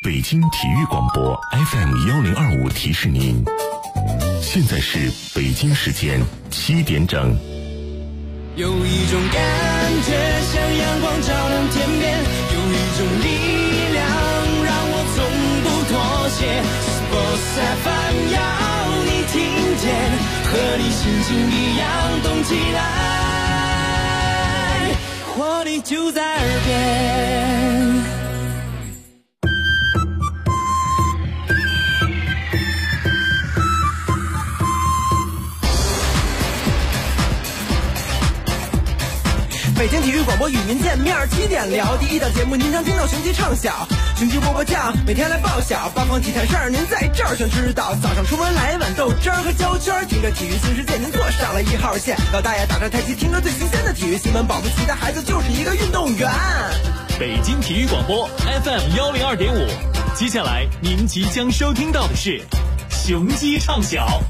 北京体育广播 FM1025提示您，现在是北京时间7点整。 有一种感觉像阳光照亮天边，有一种力量让我从不妥协。Sports FM 要你听见，和你心情一样动起来，活力就在耳边。北京体育广播与您见面，7点聊第一档节目，您将听到雄鸡唱晓，雄鸡波波酱，每天来报晓，八方体坛事儿您在这儿全知道。早上出门来碗豆汁儿和焦圈，听着体育新世界，您坐上了1号线。老大爷打着太极，听着最新鲜的体育新闻，保不齐的孩子就是一个运动员。 北京体育广播 FM102.5，接下来您即将收听到的是雄鸡唱晓。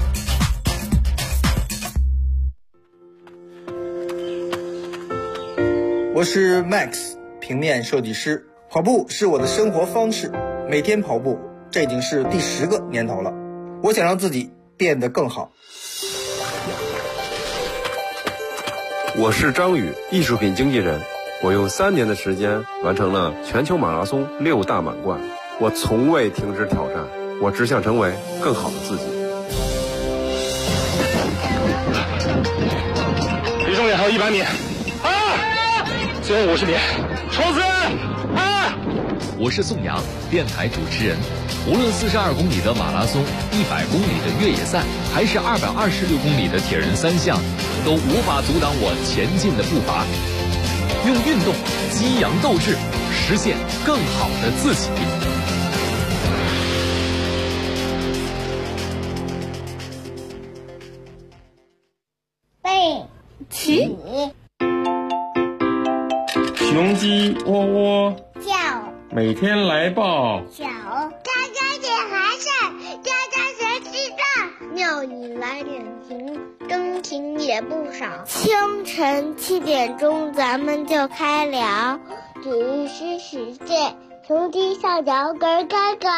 我是 Max， 平面设计师。跑步是我的生活方式，每天跑步，这已经是第10个年头了。我想让自己变得更好。 我是张宇，艺术品经纪人。我用3年的时间完成了全球马拉松6大满贯。我从未停止挑战，我只想成为更好的自己。 离终点还有100米。最后50米，冲刺！ 我是宋阳，电台主持人。无论42公里的马拉松、100公里的越野赛，还是226公里的铁人3项，都无法阻挡我前进的步伐。用运动激扬斗志，实现更好的自己。 背起。 雄鸡窝窝叫， 每天来报小，家家写寒碜，家家学记账，庙里来点情，真情也不少。清晨7点钟，咱们就开聊，体育新世界，雄鸡上脚跟跟跟。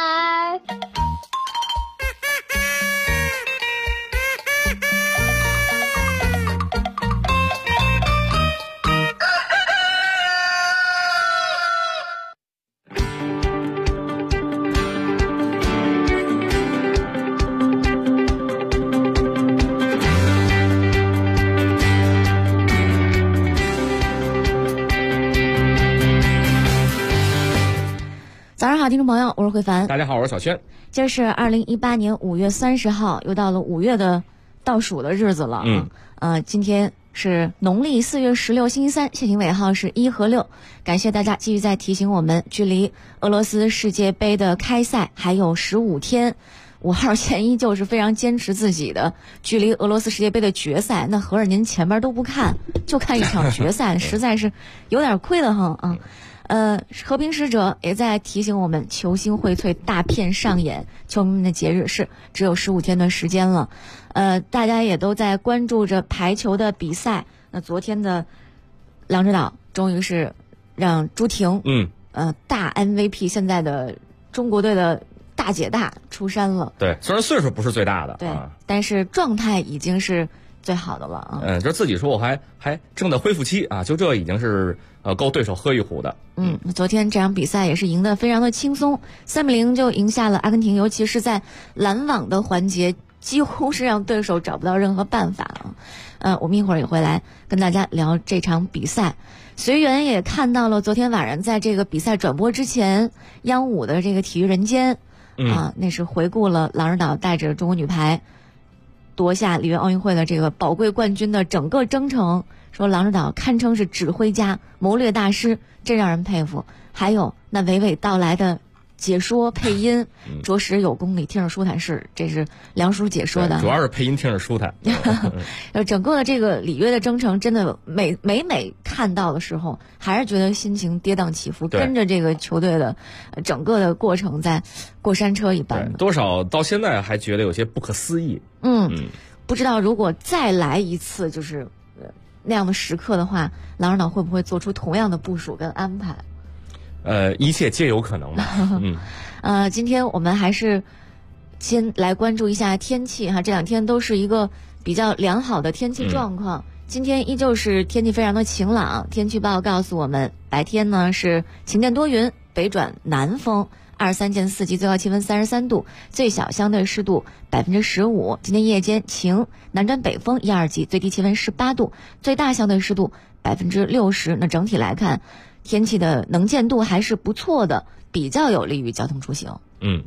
早上好，听众朋友，我是慧凡。 大家好，我是小轩。 今儿是2018年5月30号，又到了5月的倒数的日子了。今天是农历4月16，星期3，谢霆尾号是1和6。感谢大家继续在提醒我们，距离俄罗斯世界杯的开赛还有15天。5号线依旧是非常坚持自己的，距离俄罗斯世界杯的决赛，那合着您前边都不看，就看一场决赛，实在是有点亏了哈啊。和平使者也在提醒我们，球星荟萃，大片上演，球迷们的节日是只有15天的时间了。大家也都在关注着排球的比赛。那昨天的郎指导终于是让朱婷，大 MVP 现在的中国队的大姐大出山了。 对，虽然岁数不是最大的， 对，但是状态已经是最好的了啊。 就自己说我还正在恢复期啊，就这已经是够对手喝一壶的。 昨天这场比赛也是赢得非常的轻松，3比0就赢下了阿根廷，尤其是在拦网的环节，几乎是让对手找不到任何办法啊。我们一会儿也会来跟大家聊这场比赛。随缘也看到了昨天晚上在这个比赛转播之前，央5的这个体育人间那是回顾了郎指导带着中国女排夺下里约奥运会的这个宝贵冠军的整个征程，说郎指导堪称是指挥家、谋略大师，真让人佩服。还有那娓娓道来的解说配音，着实有功力，听着舒坦，是这是梁叔解说的， 主要是配音听着舒坦。 整个的这个里约的征程，真的每看到的时候，还是觉得心情跌宕起伏，跟着这个球队的整个的过程在过山车一般的， 多少到现在还觉得有些不可思议。 不知道如果再来一次就是那样的时刻的话，郎指导会不会做出同样的部署跟安排？ 一切皆有可能吧。 今天我们还是先来关注一下天气哈，这两天都是一个比较良好的天气状况。今天依旧是天气非常的晴朗，天气预报告诉我们，白天呢是晴间多云，北转南风，23见4级，最高气温33度，最小相对湿度15%。今天夜间晴，南转北风1、2级，最低气温18度，最大相对湿度60%。那整体来看，天气的能见度还是不错的，比较有利于交通出行。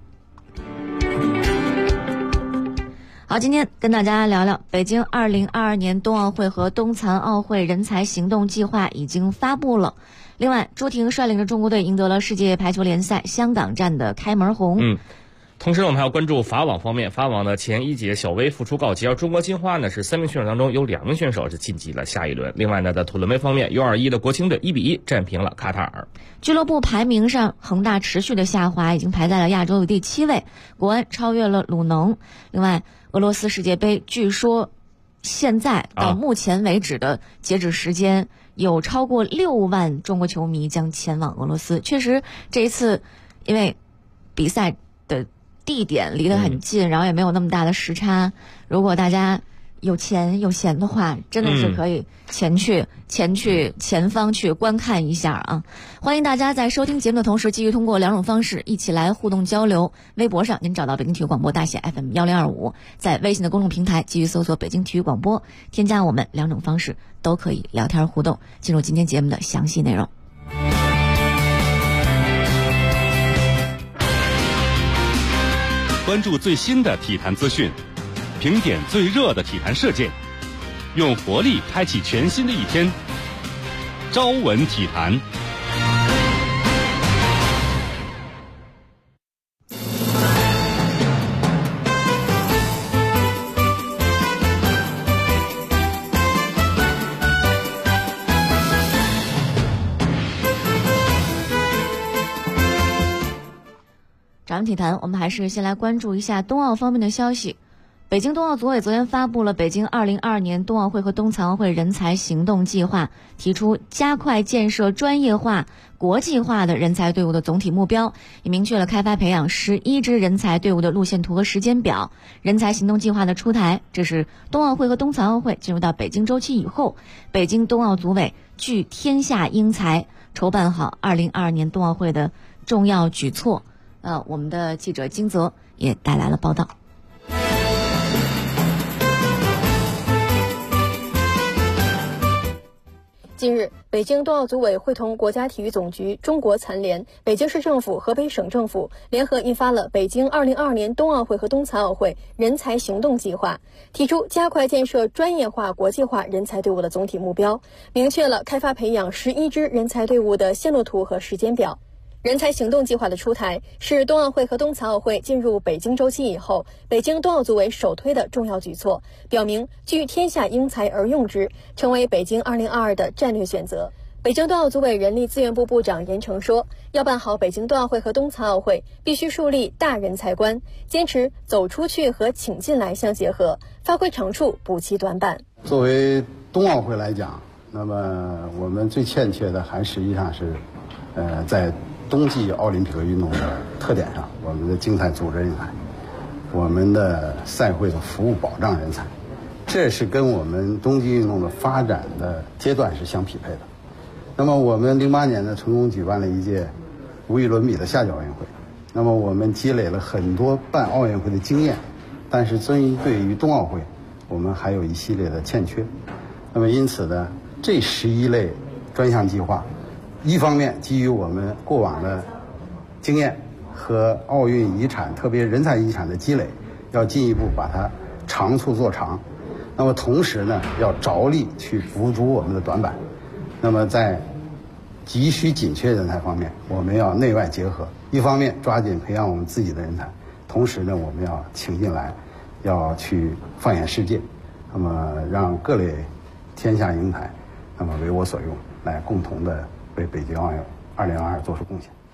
好，今天跟大家聊聊北京2022年冬奥会和冬残奥会人才行动计划已经发布了。另外，朱婷率领着中国队赢得了世界排球联赛香港站的开门红。 同时呢，我们还要关注法网方面，法网的前一姐小薇复出告捷，而中国金花呢是3名选手当中有2名选手是晋级了下一轮。另外呢，在土伦杯方面，U21的国青队1比1战平了卡塔尔。 俱乐部排名上，恒大持续的下滑，已经排在了亚洲的第7位，国安超越了鲁能。另外，俄罗斯世界杯据说现在到目前为止的截止时间，有超过6万中国球迷将前往俄罗斯。确实，这一次因为比赛的地点离得很近，然后也没有那么大的时差，如果大家有钱有闲的话，真的是可以前方去观看一下啊！欢迎大家在收听节目的同时，继续通过2种方式一起来互动交流。微博上您找到北京体育广播大写 FM 1025，在微信的公众平台继续搜索北京体育广播，添加我们，2种方式都可以聊天互动。进入今天节目的详细内容。 关注最新的体坛资讯，评点最热的体坛事件，用活力开启全新的一天。朝闻体坛。 早上体坛，我们还是先来关注一下冬奥方面的消息。北京冬奥组委昨天发布了北京2022年冬奥会和冬残奥会人才行动计划，提出加快建设专业化、国际化的人才队伍的总体目标，也明确了开发培养11支人才队伍的路线图和时间表。人才行动计划的出台，这是冬奥会和冬残奥会进入到北京周期以后，北京冬奥组委聚天下英才，筹办好2022年冬奥会的重要举措。我们的记者金泽也带来了报道。 近日，北京冬奥组委会同国家体育总局、中国残联、北京市政府、河北省政府联合印发了《北京2022年冬奥会和冬残奥会人才行动计划》，提出加快建设专业化、国际化人才队伍的总体目标，明确了开发培养11支人才队伍的线路图和时间表。人才行动计划的出台是冬奥会和冬残奥会进入北京周期以后，北京冬奥组委首推的重要举措，表明聚天下英才而用之，成为北京2022的战略选择。北京冬奥组委人力资源部部长严成说，要办好北京冬奥会和冬残奥会，必须树立大人才观，坚持走出去和请进来相结合，发挥长处，补齐短板。 作为冬奥会来讲，那么我们最欠缺的还实际上是在冬季奥林匹克运动的特点上，我们的竞赛组织人才，我们的赛会的服务保障人才，这是跟我们冬季运动的发展的阶段是相匹配的。那么我们08年呢，成功举办了一届无与伦比的夏季奥运会，那么我们积累了很多办奥运会的经验，但是对于冬奥会，我们还有一系列的欠缺。那么因此呢，这11类专项计划，一方面基于我们过往的经验和奥运遗产，特别人才遗产的积累，要进一步把它长处做长。那么同时呢，要着力去补足我们的短板。那么在急需紧缺人才方面，我们要内外结合，一方面抓紧培养我们自己的人才，同时呢，我们要请进来，要去放眼世界，那么让各类天下英才，那么为我所用，来共同的为北京奥运2022做出贡献。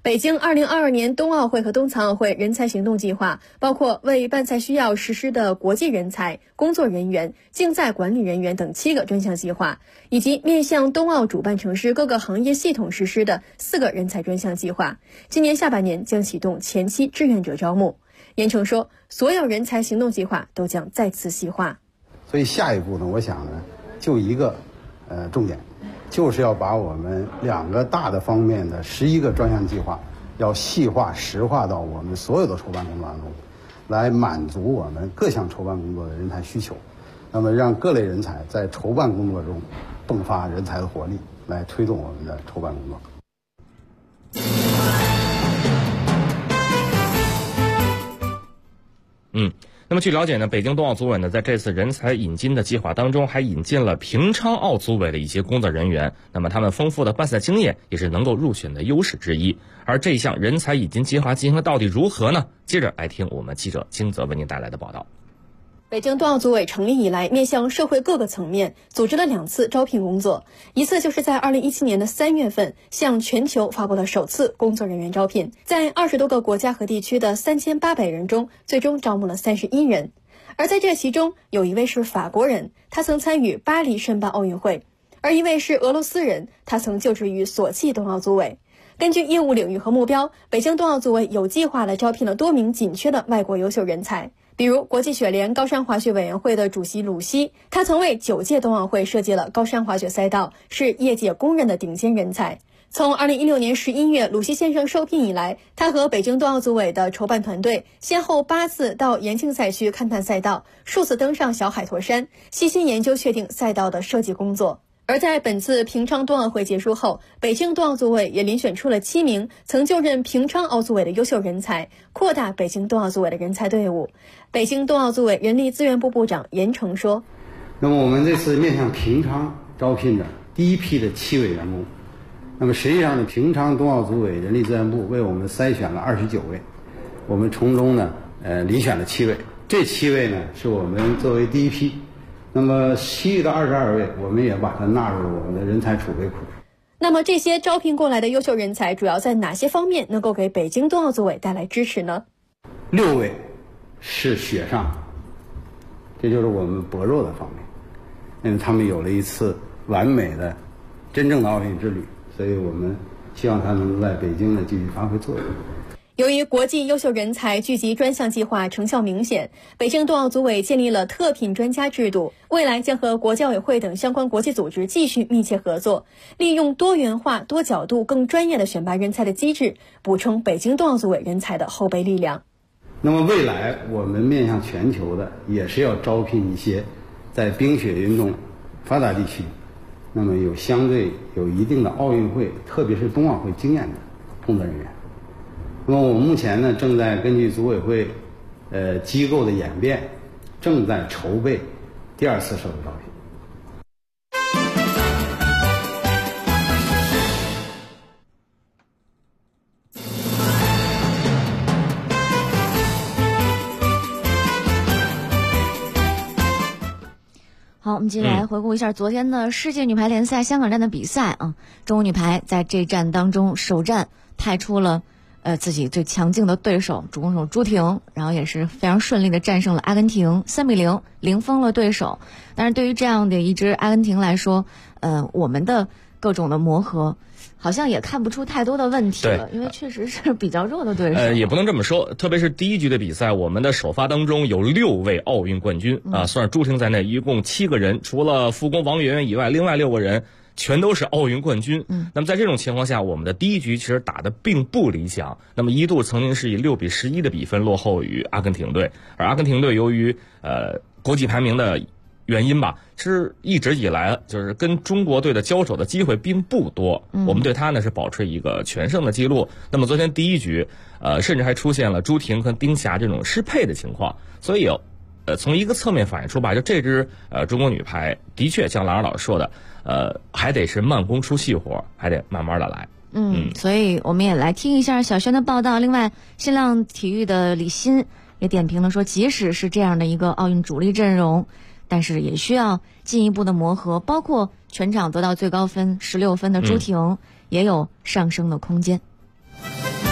北京2022年冬奥会和冬残奥会人才行动计划包括为办赛需要实施的国际人才、工作人员、竞赛管理人员等7个专项计划，以及面向冬奥主办城市各个行业系统实施的4个人才专项计划。今年下半年将启动前期志愿者招募。严成说，所有人才行动计划都将再次细化。 所以下一步呢，我想呢，就一个重点，就是要把我们2个大的方面的11个专项计划，要细化实化到我们所有的筹办工作当中，来满足我们各项筹办工作的人才需求。那么让各类人才在筹办工作中迸发人才的活力，来推动我们的筹办工作。 那么据了解呢，北京冬奥组委呢在这次人才引进的计划当中，还引进了平昌奥组委的一些工作人员。那么他们丰富的办赛经验也是能够入选的优势之一。而这项人才引进计划进行的到底如何呢？接着来听我们记者金泽为您带来的报道。 北京冬奥组委成立以来，面向社会各个层面组织了2次招聘工作，一次就是在2017年的3月份，向全球发布了首次工作人员招聘，在20多个国家和地区的3800人中，最终招募了31人。而在这其中，有一位是法国人，他曾参与巴黎申办奥运会；而一位是俄罗斯人，他曾就职于索契冬奥组委。根据业务领域和目标，北京冬奥组委有计划地招聘了多名紧缺的外国优秀人才。比如国际雪联高山滑雪委员会的主席鲁西，他曾为9届冬奥会设计了高山滑雪赛道，是业界公认的顶尖人才。从2016年11月鲁西先生受聘以来，他和北京冬奥组委的筹办团队先后8次到延庆赛区勘探赛道，数次登上小海坨山，细心研究确定赛道的设计工作。而在本次平昌冬奥会结束后，北京冬奥组委也遴选出了7名曾就任平昌奥组委的优秀人才，扩大北京冬奥组委的人才队伍。北京冬奥组委人力资源部部长严成说， 那么我们这次面向平昌招聘的第一批的7位员工，那么实际上呢，平昌冬奥组委人力资源部为我们筛选了29位，我们从中呢遴选了7位，这7位呢是我们作为第一批。那么其余的22位，我们也把它纳入了我们的人才储备库。 那么这些招聘过来的优秀人才，主要在哪些方面能够给北京冬奥组委带来支持呢 ？6位是雪上，这就是我们薄弱的方面，因为他们有了一次完美的、真正的奥运之旅，所以我们希望他能在北京呢继续发挥作用。 由于国际优秀人才聚集专项计划成效明显，北京冬奥组委建立了特聘专家制度，未来将和国教委会等相关国际组织继续密切合作，利用多元化、多角度、更专业的选拔人才的机制，补充北京冬奥组委人才的后备力量。 那么未来我们面向全球的，也是要招聘一些在冰雪运动发达地区，那么相对有一定的奥运会，特别是冬奥会经验的工作人员。那么我们目前呢，正在根据组委会机构的演变，正在筹备第2次社会招聘。 好，我们接下来回顾一下昨天的世界女排联赛香港站的比赛啊。中国女排在这站当中首战派出了自己最强劲的对手主攻手朱婷，然后也是非常顺利的战胜了阿根廷，3-0零封了对手。但是对于这样的一支阿根廷来说，我们的各种的磨合好像也看不出太多的问题了，因为确实是比较弱的对手。 也不能这么说，特别是第1局的比赛，我们的首发当中有6位奥运冠军啊，算是朱婷在内，一共7个人，除了副攻王媛媛以外，另外6个人全都是奥运冠军。那么在这种情况下，我们的第1局其实打得并不理想，那么一度曾经是以6-11的比分落后于阿根廷队，而阿根廷队由于国际排名的原因吧，其实一直以来就是跟中国队的交手的机会并不多，我们对他呢是保持一个全胜的记录。那么昨天第1局甚至还出现了朱婷和丁霞这种失配的情况，所以从一个侧面反映出吧，就这支中国女排的确像郎老师说的，还得是慢工出细活，还得慢慢的来。 所以我们也来听一下小轩的报道。另外，新浪体育的李欣也点评了说，即使是这样的一个奥运主力阵容，但是也需要进一步的磨合，包括全场得到最高分16分的朱婷也有上升的空间。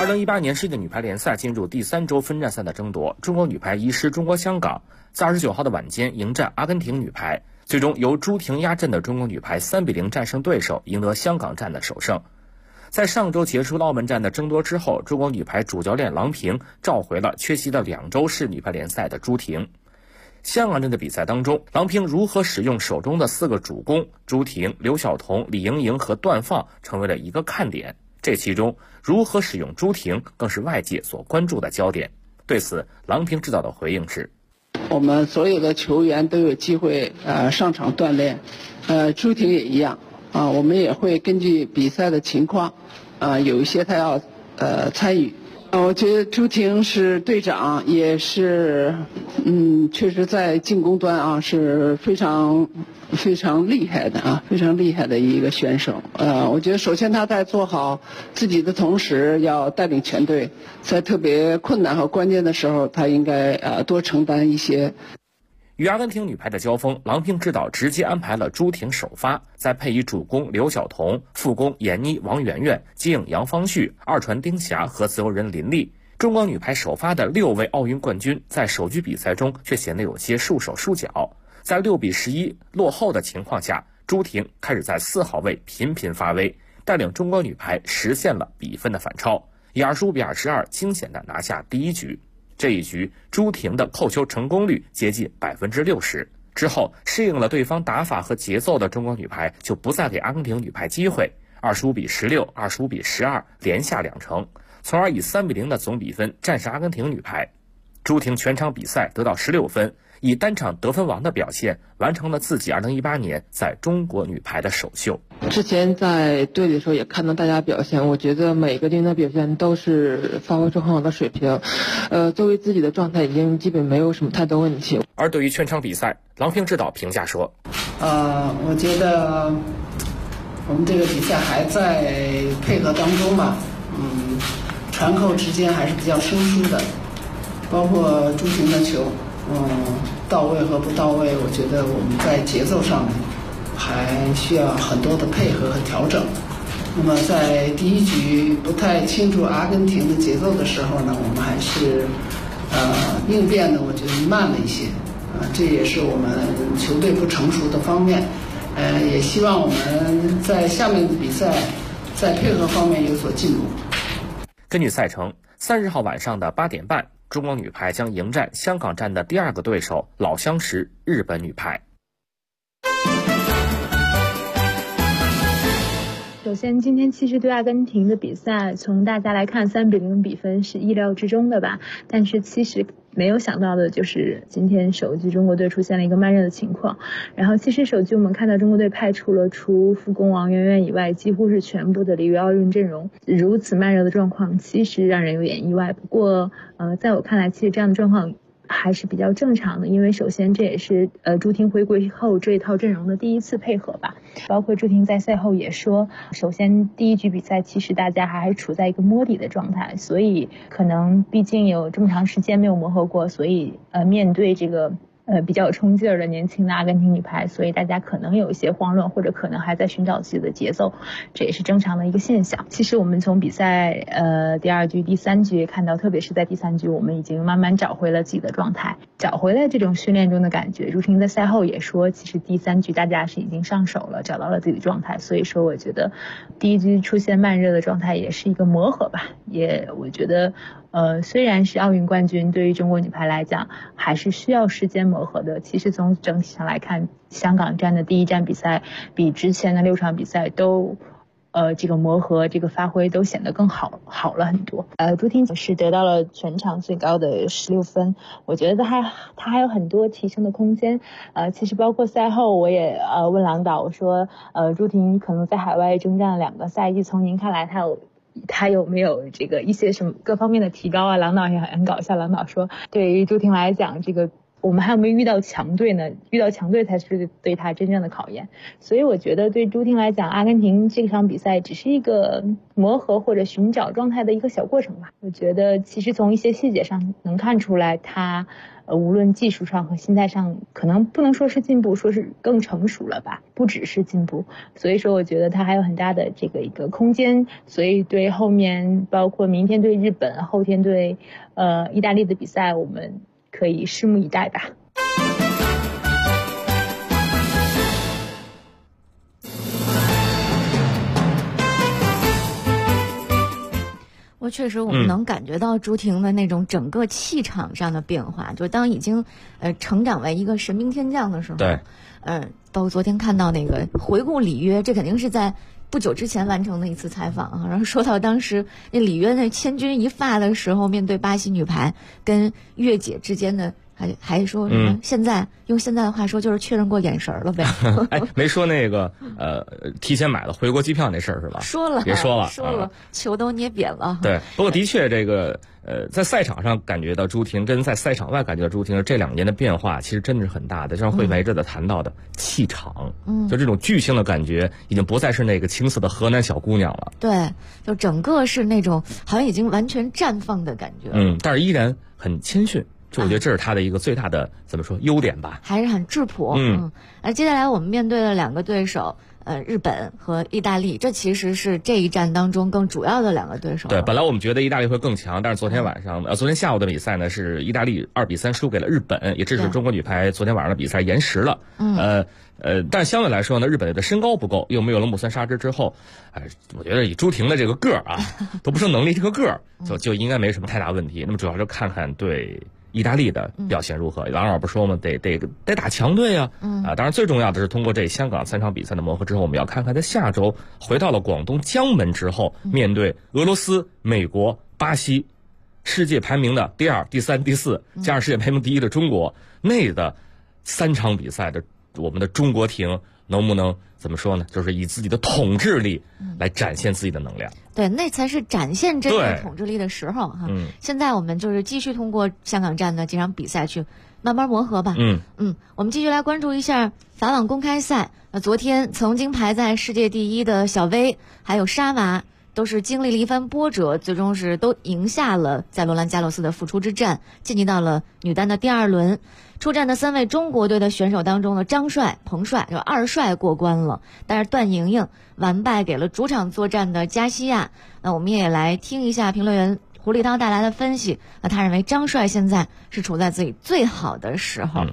2018年世界女排联赛进入第3周分站赛的争夺，中国女排遗失中国香港，在29号的晚间迎战阿根廷女排，最终由朱婷压阵的中国女排3-0战胜对手，赢得香港站的首胜。在上周结束澳门站的争夺之后，中国女排主教练郎平召回了缺席的2周世女排联赛的朱婷。香港站的比赛当中，郎平如何使用手中的4个主攻朱婷、刘晓彤、李盈莹和段放成为了一个看点。这其中如何使用朱婷更是外界所关注的焦点。对此，郎平指导的回应是： 我们所有的球员都有机会上场锻炼，朱婷也一样我们也会根据比赛的情况有一些他要参与。我觉得朱婷是队长，也是确实在进攻端是非常厉害的非常厉害的一个选手。我觉得首先他在做好自己的同时，要带领全队，在特别困难和关键的时候，他应该多承担一些。 与阿根廷女排的交锋，郎平指导直接安排了朱婷首发，再配以主攻刘晓彤、副攻闫妮、王媛媛、接应杨方旭、二传丁霞和自由人林丽。中国女排首发的6位奥运冠军，在首局比赛中却显得有些束手束脚。在6-11落后的情况下，朱婷开始在4号位频频发威，带领中国女排实现了比分的反超，以25-22惊险地拿下第一局。这一局，朱婷的扣球成功率接近60%。之后，适应了对方打法和节奏的中国女排就不再给阿根廷女排机会，25-16、25-12连下2城，从而以3-0的总比分战胜阿根廷女排。朱婷全场比赛得到16分，以单场得分王的表现完成了自己2018年在中国女排的首秀。 之前在队里的时候也看到大家表现，我觉得每个人的表现都是发挥出很好的水平，作为自己的状态已经基本没有什么太多问题。 而对于全场比赛，郎平指导评价说： 我觉得我们这个比赛还在配合当中吧，传扣之间还是比较生疏的，包括朱婷的球，到位和不到位，我觉得我们在节奏上面还需要很多的配合和调整。那么在第一局不太清楚阿根廷的节奏的时候呢，我们还是应变的我觉得慢了一些，这也是我们球队不成熟的方面。也希望我们在下面的比赛在配合方面有所进步。 根据赛程，30号晚上的8点半，中国女排将迎战香港站的第2个对手老相识日本女排。 首先，今天其实对阿根廷的比赛，从大家来看3-0比分是意料之中的吧，但是其实没有想到的就是今天首局中国队出现了一个慢热的情况。然后其实首局我们看到中国队派出了除副攻王媛媛以外几乎是全部的里约奥运阵容，如此慢热的状况其实让人有点意外。不过在我看来，其实这样的状况还是比较正常的，因为首先这也是朱婷回归后这一套阵容的第一次配合吧。包括朱婷在赛后也说，首先第一局比赛其实大家还处在一个摸底的状态，所以可能毕竟有这么长时间没有磨合过，所以面对这个比较有冲劲儿的年轻的阿根廷女排，所以大家可能有一些慌乱，或者可能还在寻找自己的节奏，这也是正常的一个现象。其实我们从比赛第2局、第3局看到，特别是在第3局，我们已经慢慢找回了自己的状态，找回了这种训练中的感觉。朱婷在赛后也说，其实第3局大家是已经上手了，找到了自己的状态。所以说，我觉得第一局出现慢热的状态也是一个磨合吧。也我觉得虽然是奥运冠军，对于中国女排来讲还是需要时间磨合的。其实从整体上来看，香港站的第1站比赛比之前的6场比赛都这个磨合、这个发挥都显得更好了很多。朱婷是得到了全场最高的16分，我觉得她还有很多提升的空间。其实包括赛后我也问郎导，我说朱婷可能在海外征战了2个赛季，从您看来他有没有这个一些什么各方面的提高啊？郎导也很搞笑，郎导说对于朱婷来讲，这个我们还有没有遇到强队呢？遇到强队才是对他真正的考验。所以我觉得对朱婷来讲，阿根廷这场比赛只是一个磨合或者寻找状态的一个小过程吧。我觉得其实从一些细节上能看出来，他无论技术上和心态上，可能不能说是进步，说是更成熟了吧，不只是进步。所以说我觉得他还有很大的这个一个空间。所以对后面包括明天对日本，后天对意大利的比赛，我们可以拭目以待吧。 确实我们能感觉到朱婷的那种整个气场上的变化，就当已经成长为一个神兵天将的时候， 对， 包括昨天看到那个回顾里约，这肯定是在不久之前完成的一次采访啊。然后说到当时那里约那千钧一发的时候，面对巴西女排跟越姐之间的。还说什么？现在用现在的话说，就是确认过眼神了呗。 哎，没说那个提前买了回国机票那事儿是吧？ 说了， 也说了， 球都捏扁了。 对，不过的确这个在赛场上感觉到朱婷跟在赛场外感觉到朱婷这2年的变化，其实真的是很大的。就像慧梅这的谈到的气场，就这种巨星的感觉，已经不再是那个青涩的河南小姑娘了。 对，就整个是那种好像已经完全绽放的感觉。 但是依然很谦逊。就我觉得这是他的一个最大的怎么说优点吧， 还是很质朴。接下来我们面对的2个对手，日本和意大利，这其实是这一战当中更主要的2个对手。 对，本来我们觉得意大利会更强，但是昨天下午的比赛呢，是意大利2比3输给了日本，也致使中国女排昨天晚上的比赛延时了。但相对来说呢，日本的身高不够，又没有了木村纱织之后，我觉得以朱婷的这个个儿啊，都不说能力，这个个儿就应该没什么太大问题。那么主要是看看对意大利的表现如何？王老不说嘛，得打强队啊！当然最重要的是通过这香港3场比赛的磨合之后，我们要看看在下周回到了广东江门之后，面对俄罗斯、美国、巴西，世界排名的第2、第3、第4，加上世界排名第1的中国，那的3场比赛的我们的中国艇能不能怎么说呢？就是以自己的统治力来展现自己的能量。 对，那才是展现真正统治力的时候哈。现在我们就是继续通过香港站的几场比赛去慢慢磨合吧。我们继续来关注一下法网公开赛。昨天曾经排在世界第1的小威还有沙娃，都是经历了一番波折，最终是都赢下了在罗兰加洛斯的复出之战，晋级到了女单的第2轮。出战的3位中国队的选手当中呢，张帅、彭帅就2帅过关了，但是段莹莹完败给了主场作战的加西亚。那我们也来听一下评论员胡立涛带来的分析。他认为张帅现在是处在自己最好的时候。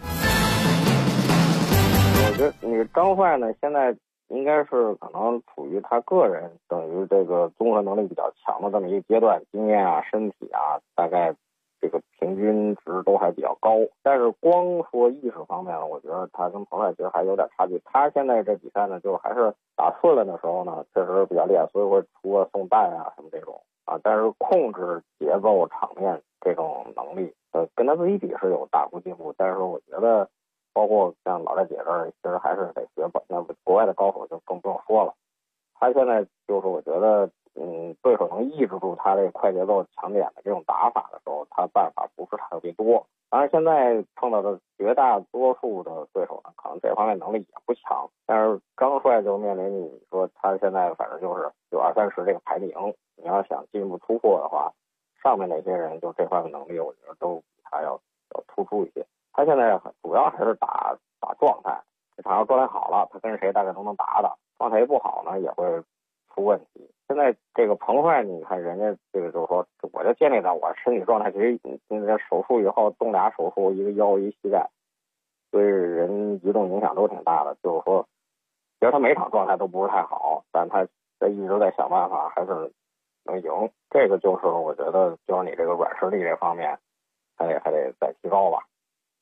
我觉得那个张帅呢，现在应该是可能处于他个人等于这个综合能力比较强的这么一个阶段，经验啊、身体啊，大概这个平均值都还比较高。但是光说意识方面呢，我觉得他跟彭帅其实还有点差距。他现在这比赛呢，就还是打顺了的时候呢，确实比较厉害，所以会出个送蛋啊什么这种啊。但是控制节奏、场面这种能力，跟他自己比是有大幅进步。但是我觉得，包括像老大姐这儿，其实还是得学吧。那国外的高手就更不用说了。他现在就是我觉得，对手能抑制住他这快节奏强点的这种打法的时候，他办法不是特别多。当然，现在碰到的绝大多数的对手呢，可能这方面能力也不强。但是张帅就面临你说他现在反正就是有20、30这个排名，你要想进一步突破的话，上面那些人就这方面能力，我觉得都比他要突出一些。他现在主要还是打状态，这场要状态好了，他跟谁大概都能打打；状态不好呢，也会出问题。现在这个彭帅，你看人家这个就是说，我就建立在我身体状态，其实现在手术以后动俩手术，一个腰一膝盖，对人移动影响都挺大的。就是说，其实他每场状态都不是太好，但他一直在想办法，还是能赢。这个就是我觉得，就是你这个软实力这方面，还得再提高吧。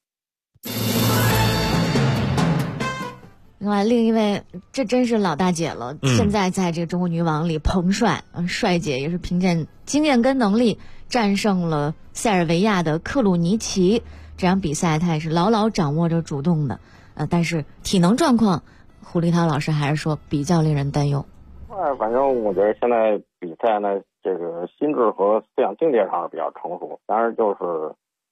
另外，另一位这真是老大姐了。现在在这个中国女网里，彭帅，帅姐也是凭借经验跟能力战胜了塞尔维亚的克鲁尼奇。这场比赛她也是牢牢掌握着主动的，但是体能状况，胡立涛老师还是说比较令人担忧。 反正我觉得现在比赛呢，这个心智和思想境界上是比较成熟，当然就是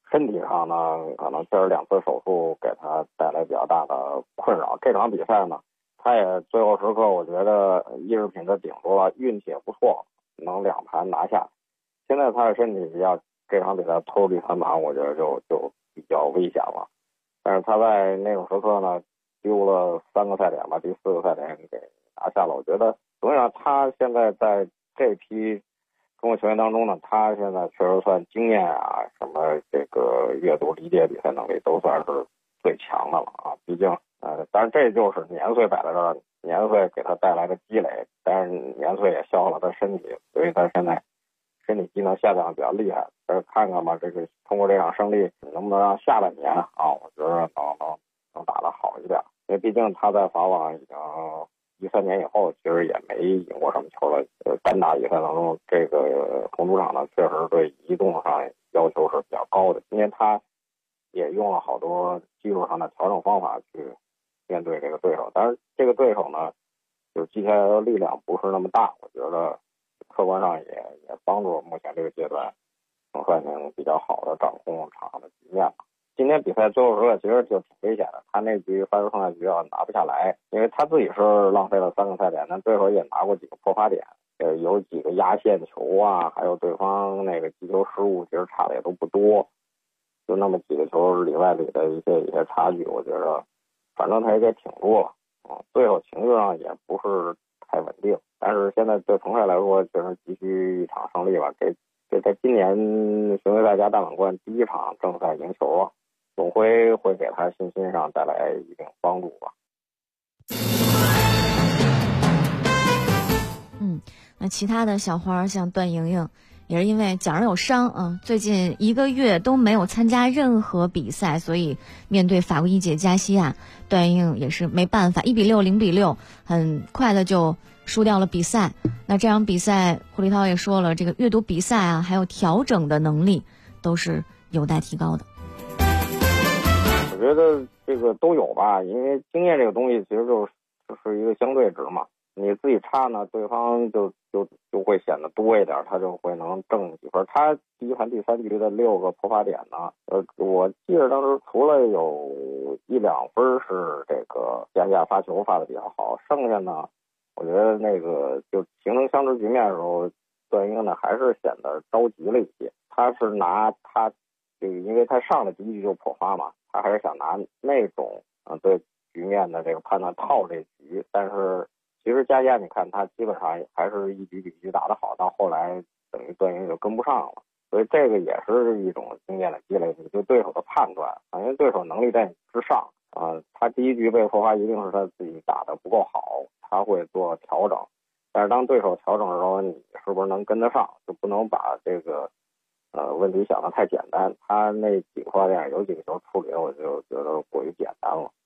身体上呢，可能确实2次手术给他带来比较大的困扰。这场比赛呢，他也最后时刻我觉得易仕品的顶住了，运气也不错，能2盘拿下。现在他的身体要这场比赛拖入第3盘，我觉得就比较危险了。但是他在那种时刻呢，丢了3个赛点吧，第4个赛点给拿下了。我觉得总体上他现在在这批中国球员当中呢，他现在确实算经验啊，什么这个阅读理解比赛能力都算是最强的了啊。毕竟当然这就是年岁摆在这儿，年岁给他带来的积累，但是年岁也消了他身体，所以他现在身体机能下降比较厉害。看看吧，这个通过这场胜利能不能让下半年啊，我觉得能打得好一点。因为毕竟他在法网已经13年以后，其实也没赢过什么球了。单打比赛当中，这个红主场呢，确实对移动上要求是比较高的。今天他也用了好多技术上的调整方法去面对这个对手，但是这个对手呢，就是击下来的力量不是那么大，我觉得客观上也帮助目前这个阶段能算能比较好的掌控场上的局面了。今天比赛最后时刻其实就挺危险的，他那局发球胜赛局要拿不下来，因为他自己是浪费了3个赛点，但对手也拿过几个破发点，有几个压线球啊，还有对方那个击球失误，其实差的也都不多，就那么几个球里外里的一些差距，我觉得反正他也给挺住了啊。对手情绪上也不是太稳定，但是现在对彭帅来说，确实急需一场胜利吧。这在今年巡回赛加大满贯第1场正赛赢球啊，总会给他信心上带来一定帮助吧。 那其他的小花像段莹莹，也是因为脚上有伤啊，最近1个月都没有参加任何比赛，所以面对法国一姐加西亚，段莹莹也是没办法，1-6、0-6，很快的就输掉了比赛。那这场比赛，胡立涛也说了，这个阅读比赛啊，还有调整的能力，都是有待提高的。 我觉得这个都有吧，因为经验这个东西其实就是一个相对值嘛。你自己差呢，对方就会显得多一点，他就会能挣几分。他第1盘第3局的6个破发点呢，我记得当时除了有1-2分是这个加西亚发球发的比较好，剩下呢，我觉得那个就形成相持局面的时候，段莹莹呢还是显得着急了一些。他是拿他这个，因为他上了第1局就破发嘛，他还是想拿那种对局面的这个判断套这局，但是其实加西亚你看他基本上还是一局比一局打得好，到后来等于段莹莹就跟不上了，所以这个也是一种经验的积累，你对对手的判断，因为对手能力在你之上他第1局被破发一定是他自己打得不够好，他会做调整，但是当对手调整的时候，你是不是能跟得上，就不能把这个问题想得太简单。他那几个破发点有几个球处理，我就觉得过于简单了。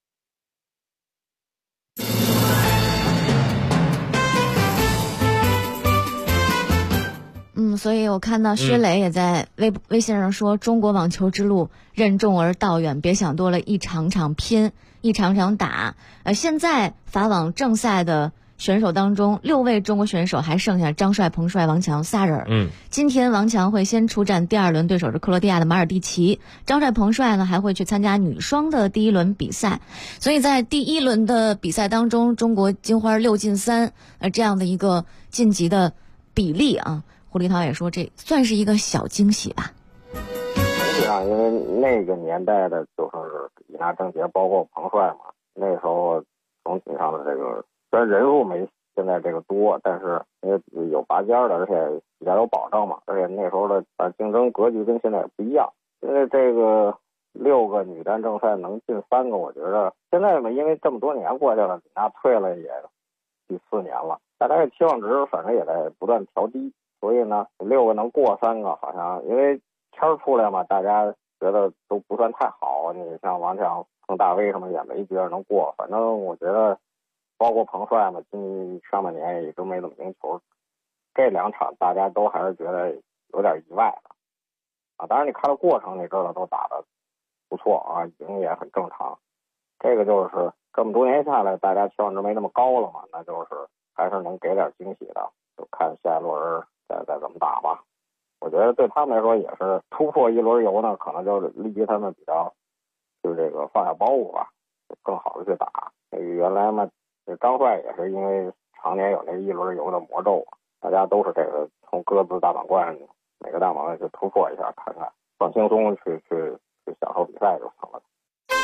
所以我看到薛磊也在微信上说，中国网球之路任重而道远，别想多了，一场场拼，一场场打。现在法网正赛的选手当中，6位中国选手还剩下张帅、彭帅、王强仨人。今天王强会先出战第2轮对手是克罗地亚的马尔蒂奇，张帅、彭帅呢还会去参加女双的第1轮比赛。所以在第1轮的比赛当中，中国金花6进3，这样的一个晋级的比例啊，胡立涛也说这算是一个小惊喜吧。 实际上，因为那个年代的就是李娜、郑洁，包括彭帅嘛，那时候总体上的这个虽然人数没现在这个多，但是因为有拔尖的，而且比较有保障嘛，而且那时候的竞争格局跟现在也不一样。因为这个6个女单正赛能进3个，我觉得现在嘛，因为这么多年过去了，李娜退了也第4年了，大家的期望值反正也在不断调低。所以呢，6个能过3个，好像因为签出来嘛，大家觉得都不算太好。你像王强、彭大威什么也没觉得能过，反正我觉得，包括彭帅嘛，上半年也一直没怎么赢球，这2场大家都还是觉得有点意外的当然你看了过程，你知道都打得不错赢也很正常。这个就是这么多年下来，大家期望值没那么高了嘛，那就是还是能给点惊喜的，就看下一轮再怎么打吧。 我觉得对他们来说也是突破一轮游呢，可能就立即他们比较就这个放下包袱吧，更好的去打。原来嘛，这张帅也是因为常年有那一轮游的魔咒，大家都是这个从各自大满贯每个大满贯去突破一下，看看放轻松去享受比赛就成了。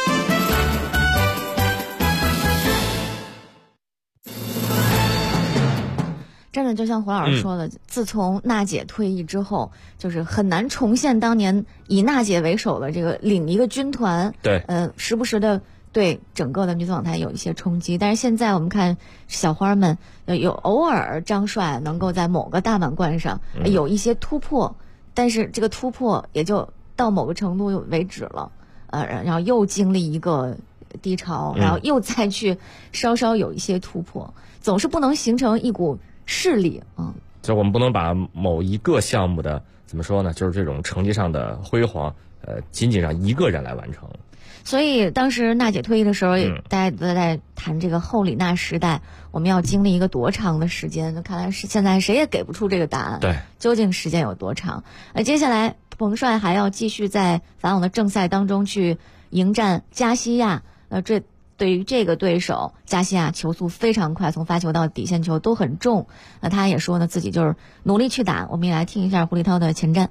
真的就像胡老师说的，自从娜姐退役之后，就是很难重现当年以娜姐为首的这个领一个军团， 对， 时不时的对整个的女子网坛有一些冲击。但是现在我们看小花们有偶尔张帅能够在某个大满贯上有一些突破，但是这个突破也就到某个程度为止了，然后又经历一个低潮，然后又再去稍稍有一些突破，总是不能形成一股势力。 就我们不能把某一个项目的怎么说呢，就是这种成绩上的辉煌仅仅让一个人来完成。 所以当时娜姐退役的时候，大家都在谈这个后李娜时代，我们要经历一个多长的时间？看来是现在谁也给不出这个答案。 对， 究竟时间有多长？接下来彭帅还要继续在法网的正赛当中去迎战加西亚。这对于这个对手，加西亚球速非常快，从发球到底线球都很重。他也说呢，自己就是努力去打。我们也来听一下胡立涛的前瞻。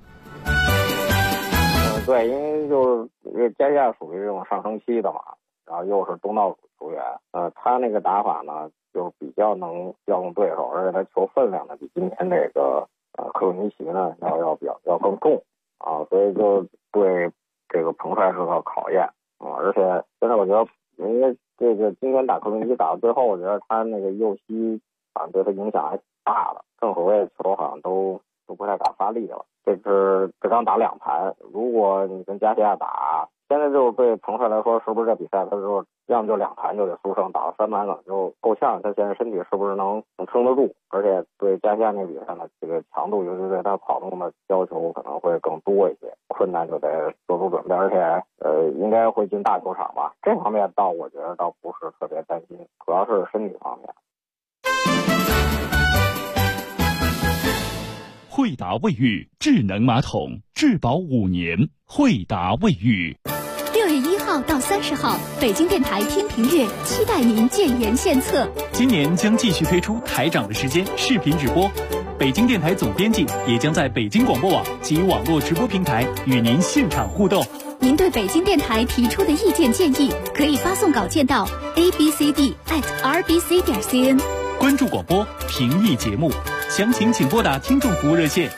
对，因为就是加西亚属于这种上升期的嘛，然后又是东道主球员，他那个打法呢，就比较能调动对手，而且他球分量呢比今年这个克鲁尼奇呢要更重啊，所以就对这个彭帅是个考验啊。而且现在我觉得，因为这个今天打克鲁尼奇打到最后，我觉得他那个右膝好像对他影响还大了，正手位的球好像都不太敢发力了。这刚打2盘，如果你跟加西亚打，现在就是对彭帅来说，是不是这比赛他说要么就2盘就得输胜，打到3盘可能就够呛，他现在身体是不是能撑得住？而且对加西亚那比赛呢，这个强度尤其对他跑动的要求可能会更多一些，困难就得做出准备，而且应该会进大球场吧，这方面我觉得倒不是特别担心，主要是身体方面。 惠达卫浴智能马桶，质保5年。惠达卫浴。 6月1号到30号，北京电台天平月期待您建言献策。 今年将继续推出台长的时间视频直播，北京电台总编辑也将在北京广播网及网络直播平台与您现场互动。 您对北京电台提出的意见建议，可以发送稿件到 abcd@rbc.cn。 关注广播，评议节目，详情请拨打听众服务热线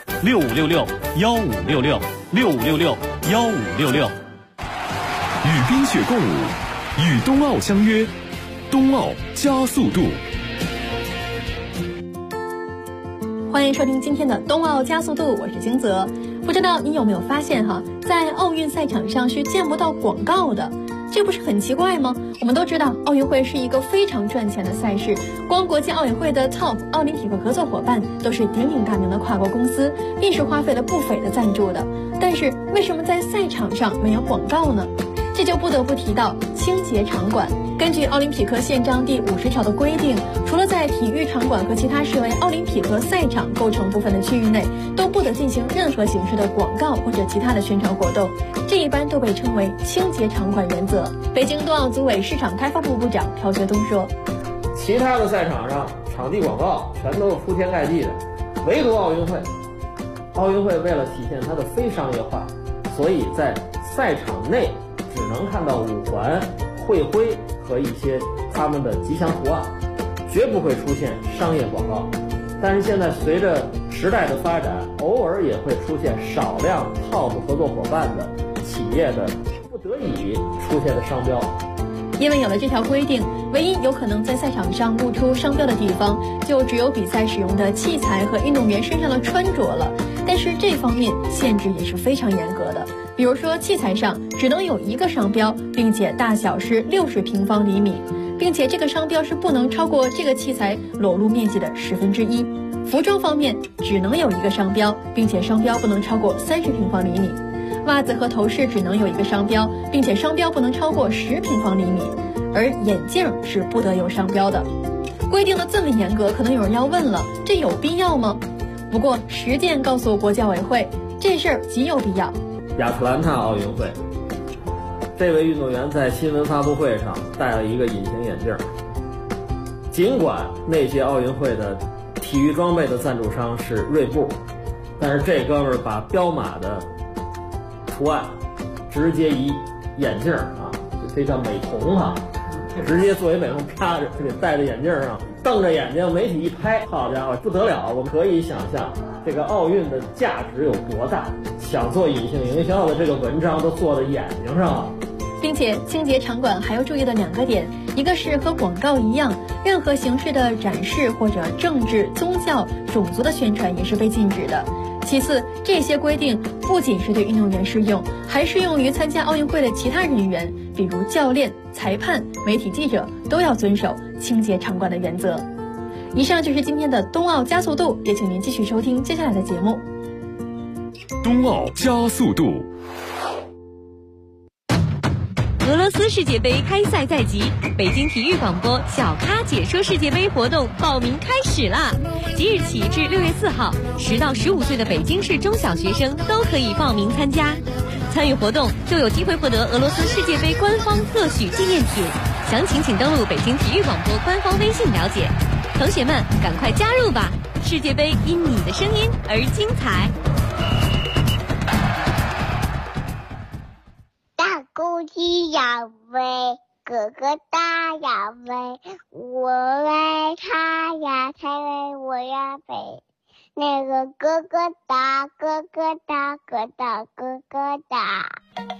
6566-1566，6566-1566。 与冰雪共舞，与冬奥相约，冬奥加速度。 欢迎收听今天的冬奥加速度，我是金泽。不知道你有没有发现在奥运赛场上是见不到广告的，这不是很奇怪吗？我们都知道奥运会是一个非常赚钱的赛事，光国际奥委会的 TOP 奥林匹克合作伙伴都是鼎鼎大名的跨国公司，并是花费了不菲的赞助的。但是为什么在赛场上没有广告呢？这就不得不提到清洁场馆。根据奥林匹克宪章第50条的规定，除了在体育场馆和其他视为奥林匹克赛场构成部分的区域内，都不得进行任何形式的广告或者其他的宣传活动，这一般都被称为清洁场馆原则。北京冬奥组委市场开发部部长朴学东说， 其他的赛场上场地广告全都是铺天盖地的，唯独奥运会为了体现它的非商业化，所以在赛场内只能看到5环、会徽和一些他们的吉祥图案，绝不会出现商业广告。但是现在随着时代的发展，偶尔也会出现少量 TOP 合作伙伴的企业的不得已出现的商标。 因为有了这条规定，唯一有可能在赛场上露出商标的地方，就只有比赛使用的器材和运动员身上的穿着了。但是这方面限制也是非常严格的，比如说器材上只能有1个商标，并且大小是60平方厘米，并且这个商标是不能超过这个器材裸露面积的1/10。服装方面只能有1个商标，并且商标不能超过30平方厘米。袜子和头饰只能有1个商标，并且商标不能超过10平方厘米，而眼镜是不得有商标的。规定的这么严格，可能有人要问了，这有必要吗？ 不过实践告诉国教委会，这事儿极有必要。 亚特兰大奥运会，这位运动员在新闻发布会上戴了一个隐形眼镜。尽管那届奥运会的体育装备的赞助商是锐步，但是这哥们儿把彪马的图案直接以眼镜啊，这叫美瞳啊，直接作为美瞳啪着就给戴在眼镜上，瞪着眼睛，媒体一拍，好家伙，不得了！我们可以想象这个奥运的价值有多大，想做隐性营销的这个文章都做在眼睛上了。 并且清洁场馆还要注意的2个点，一个是和广告一样，任何形式的展示或者政治、宗教、种族的宣传也是被禁止的。其次，这些规定不仅是对运动员适用，还适用于参加奥运会的其他人员，比如教练、裁判、媒体记者，都要遵守清洁场馆的原则。以上就是今天的冬奥加速度，也请您继续收听接下来的节目。 冬奥加速度。 俄罗斯世界杯开赛在即，北京体育广播小咖解说世界杯活动报名开始啦！即日起至6月4号，10到15岁的北京市中小学生都可以报名参加。参与活动就有机会获得俄罗斯世界杯官方特许纪念品，详情请登录北京体育广播官方微信了解。同学们，赶快加入吧！世界杯因你的声音而精彩。 大公鸡要飞，哥哥大要飞，我为他呀，才为我呀飞。那个哥哥大，哥哥大，哥大哥哥大。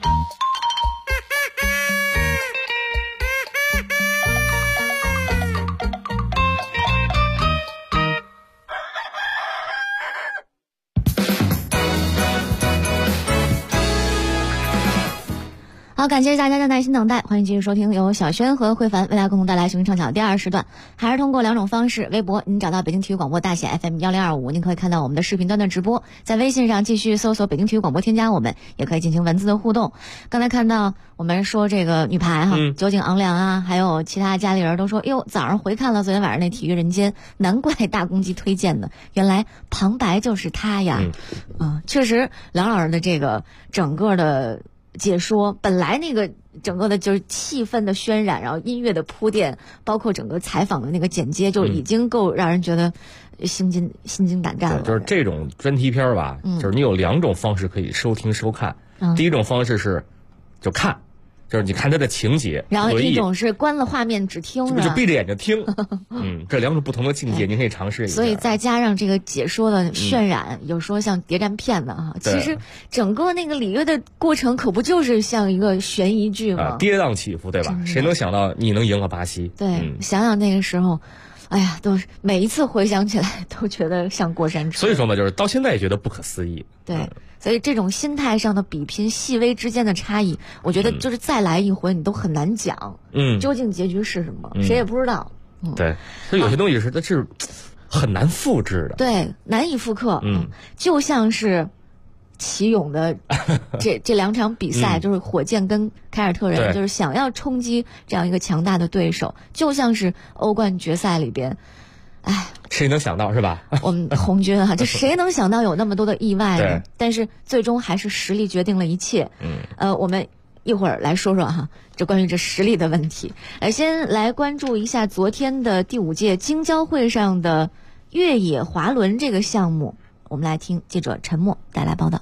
好，感谢大家的耐心等待，欢迎继续收听由小轩和慧凡为大家共同带来雄鹰唱巧第2时段，还是通过2种方式，微博您找到北京体育广播大写 FM1025，您可以看到我们的视频端的直播，在微信上继续搜索北京体育广播添加我们，也可以进行文字的互动。刚才看到我们说这个女排哈，酒井昂良啊，还有其他家里人都说，哟，早上回看了昨天晚上那体育人间，难怪大公鸡推荐的，原来旁白就是他呀。确实梁老师的这个整个的解说，本来那个整个的就是气氛的渲染，然后音乐的铺垫，包括整个采访的那个剪接，就已经够让人觉得心惊胆战了。 就是这种专题片吧，就是你有2种方式可以收听收看。第一种方式是就看，就是你看它的情节， 然后一种是关了画面只听， 就闭着眼睛听。这2种不同的境界，您可以尝试一下。 所以再加上这个解说的渲染，有说像谍战片的哈，其实整个那个里约的过程可不就是像一个悬疑剧吗？ 跌宕起伏，对吧？谁能想到你能赢了巴西？ 对，想想那个时候。哎呀，都是每一次回想起来都觉得像过山车。 所以说嘛，就是到现在也觉得不可思议。 对，所以这种心态上的比拼，细微之间的差异，我觉得就是再来一回你都很难讲。究竟结局是什么，谁也不知道。 对，所以有些东西它是很难复制的。 对，难以复刻。就像是奇勇的这2场比赛，就是火箭跟凯尔特人，就是想要冲击这样一个强大的对手，就像是欧冠决赛里边， 谁能想到是吧？ 我们红军这谁能想到有那么多的意外呢？但是最终还是实力决定了一切。我们一会儿来说说这关于这实力的问题。先来关注一下昨天的第5届京交会上的越野滑轮这个项目，我们来听记者陈默带来报道。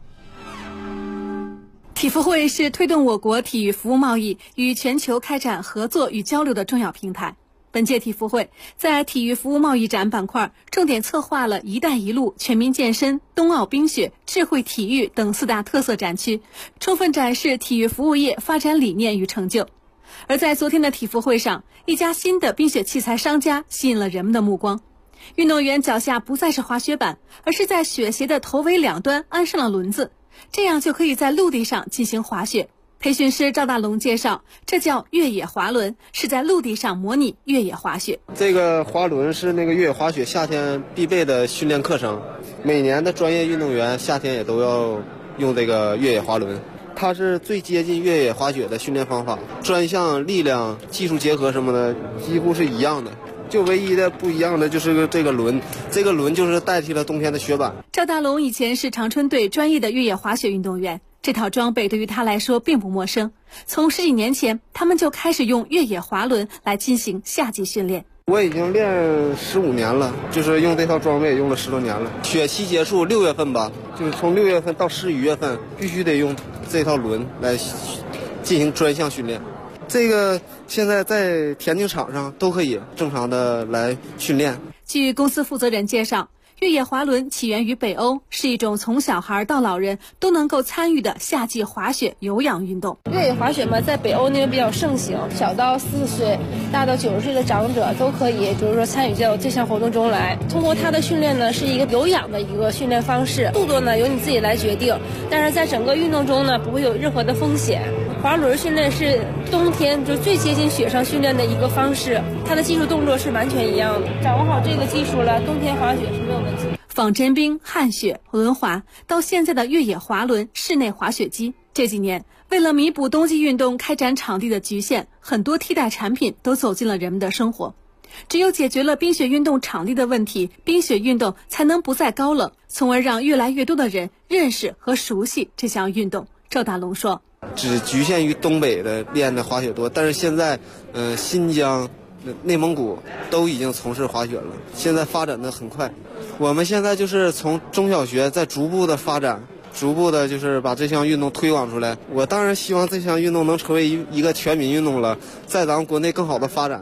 体服会是推动我国体育服务贸易与全球开展合作与交流的重要平台。本届体服会在体育服务贸易展板块重点策划了“一带一路”、全民健身、冬奥冰雪、智慧体育等4大特色展区，充分展示体育服务业发展理念与成就。而在昨天的体服会上，一家新的冰雪器材商家吸引了人们的目光。运动员脚下不再是滑雪板，而是在雪鞋的头尾2端安上了轮子，这样就可以在陆地上进行滑雪。培训师赵大龙介绍，这叫越野滑轮，是在陆地上模拟越野滑雪。 这个滑轮是那个越野滑雪夏天必备的训练课程，每年的专业运动员夏天也都要用这个越野滑轮。它是最接近越野滑雪的训练方法，专项、力量、技术结合什么的几乎是一样的。 就唯一的不一样的就是这个轮，这个轮就是代替了冬天的雪板。 赵大龙以前是长春队专业的越野滑雪运动员，这套装备对于他来说并不陌生。从10几年前，他们就开始用越野滑轮来进行夏季训练。 我已经练15年了，就是用这套装备用了10多年了。雪期结束6月份吧，就是从6月份到11月份，必须得用这套轮来进行专项训练。这个现在在田径场上都可以正常的来训练。 据公司负责人介绍，越野滑轮起源于北欧，是一种从小孩到老人都能够参与的夏季滑雪有氧运动。 越野滑雪嘛，在北欧那边比较盛行，小到4岁，大到90岁的长者都可以，就是说参与到这项活动中来。通过它的训练呢，是一个有氧的一个训练方式，速度呢由你自己来决定，但是在整个运动中呢，不会有任何的风险。滑轮训练是冬天就最接近雪上训练的一个方式，它的技术动作是完全一样的。掌握好这个技术了，冬天滑雪是没有问题。 仿真冰、旱雪、轮滑，到现在的越野滑轮、室内滑雪机，这几年为了弥补冬季运动开展场地的局限，很多替代产品都走进了人们的生活。只有解决了冰雪运动场地的问题，冰雪运动才能不再高冷，从而让越来越多的人认识和熟悉这项运动。赵大龙说， 只局限于东北的练的滑雪多，但是现在新疆、内蒙古都已经从事滑雪了，现在发展的很快。我们现在就是从中小学在逐步的发展，逐步的就是把这项运动推广出来。我当然希望这项运动能成为一个全民运动了，在咱们国内更好的发展。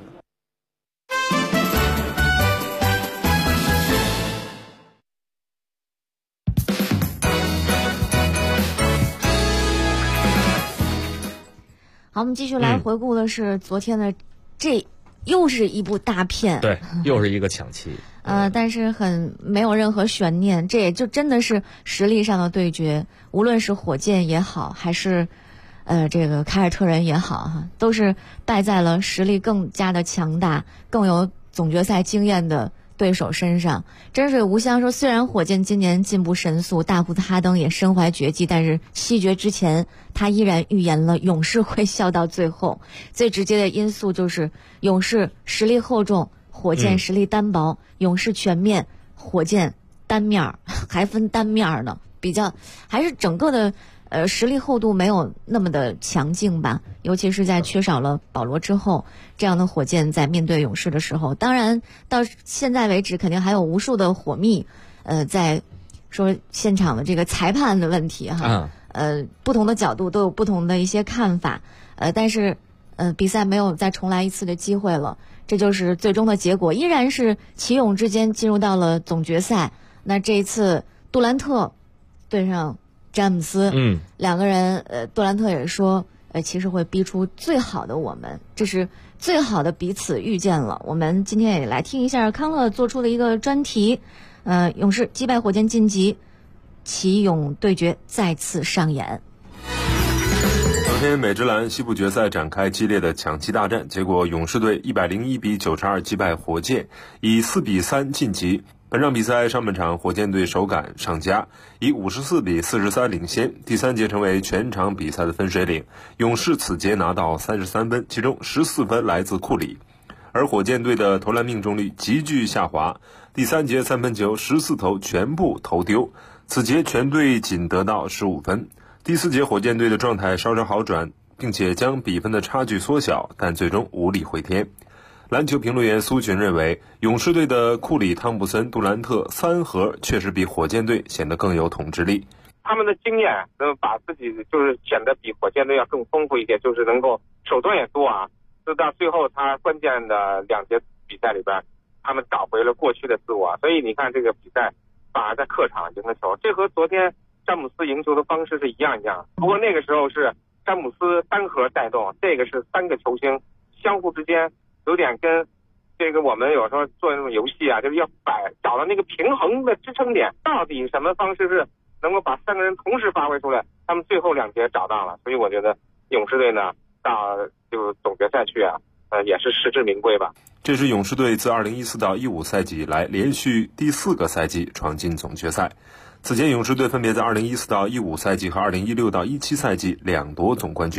好，我们继续来回顾的是昨天的这又是一部大片， 对，又是一个抢七。 但是没有任何悬念，这也就真的是实力上的对决，无论是火箭也好，还是这个凯尔特人也好哈，都是败在了实力更加的强大、更有总决赛经验的对手身上。真水无香说，虽然火箭今年进步神速，大胡子哈登也身怀绝技，但是西决之前他依然预言了勇士会笑到最后。最直接的因素就是勇士实力厚重，火箭实力单薄，勇士全面，火箭单面，还分单面呢，比较还是整个的实力厚度没有那么的强劲吧，尤其是在缺少了保罗之后，这样的火箭在面对勇士的时候，当然到现在为止肯定还有无数的火蜜在说现场的这个裁判的问题哈，不同的角度都有不同的一些看法，但是比赛没有再重来一次的机会了，这就是最终的结果，依然是奇勇之间进入到了总决赛。那这一次杜兰特对上詹姆斯，两个人杜兰特也说其实会逼出最好的我们，这是最好的彼此遇见了。我们今天也来听一下康乐做出的一个专题，勇士击败火箭晋级，奇勇对决再次上演。 昨天美职篮西部决赛展开激烈的抢七大战，结果勇士队101比92击败火箭，以4比3晋级。本场比赛上半场火箭队手感上佳，以54比43领先，第三节成为全场比赛的分水岭。勇士此节拿到33分，其中14分来自库里，而火箭队的投篮命中率急剧下滑，第三节三分球14投全部投丢，此节全队仅得到15分。第四节火箭队的状态稍稍好转，并且将比分的差距缩小，但最终无力回天。篮球评论员苏群认为，勇士队的库里、汤普森、杜兰特三核确实比火箭队显得更有统治力。 他们的经验能把自己就是显得比火箭队要更丰富一些，就是能够手段也多啊。就到最后他关键的2节比赛里边，他们找回了过去的自我。所以你看这个比赛反而在客场赢了球，这和昨天詹姆斯赢球的方式是一样。不过那个时候是詹姆斯单核带动，这个是3个球星相互之间有点跟这个我们有时候做那种游戏啊，就是要找到那个平衡的支撑点，到底什么方式是能够把3个人同时发挥出来，他们最后2节找到了。所以我觉得勇士队呢到就总决赛去啊，也是实至名归吧。 这是勇士队自2014到15赛季以来连续第4个赛季闯进总决赛。此前勇士队分别在2014到15赛季和2016到17赛季2夺总冠军。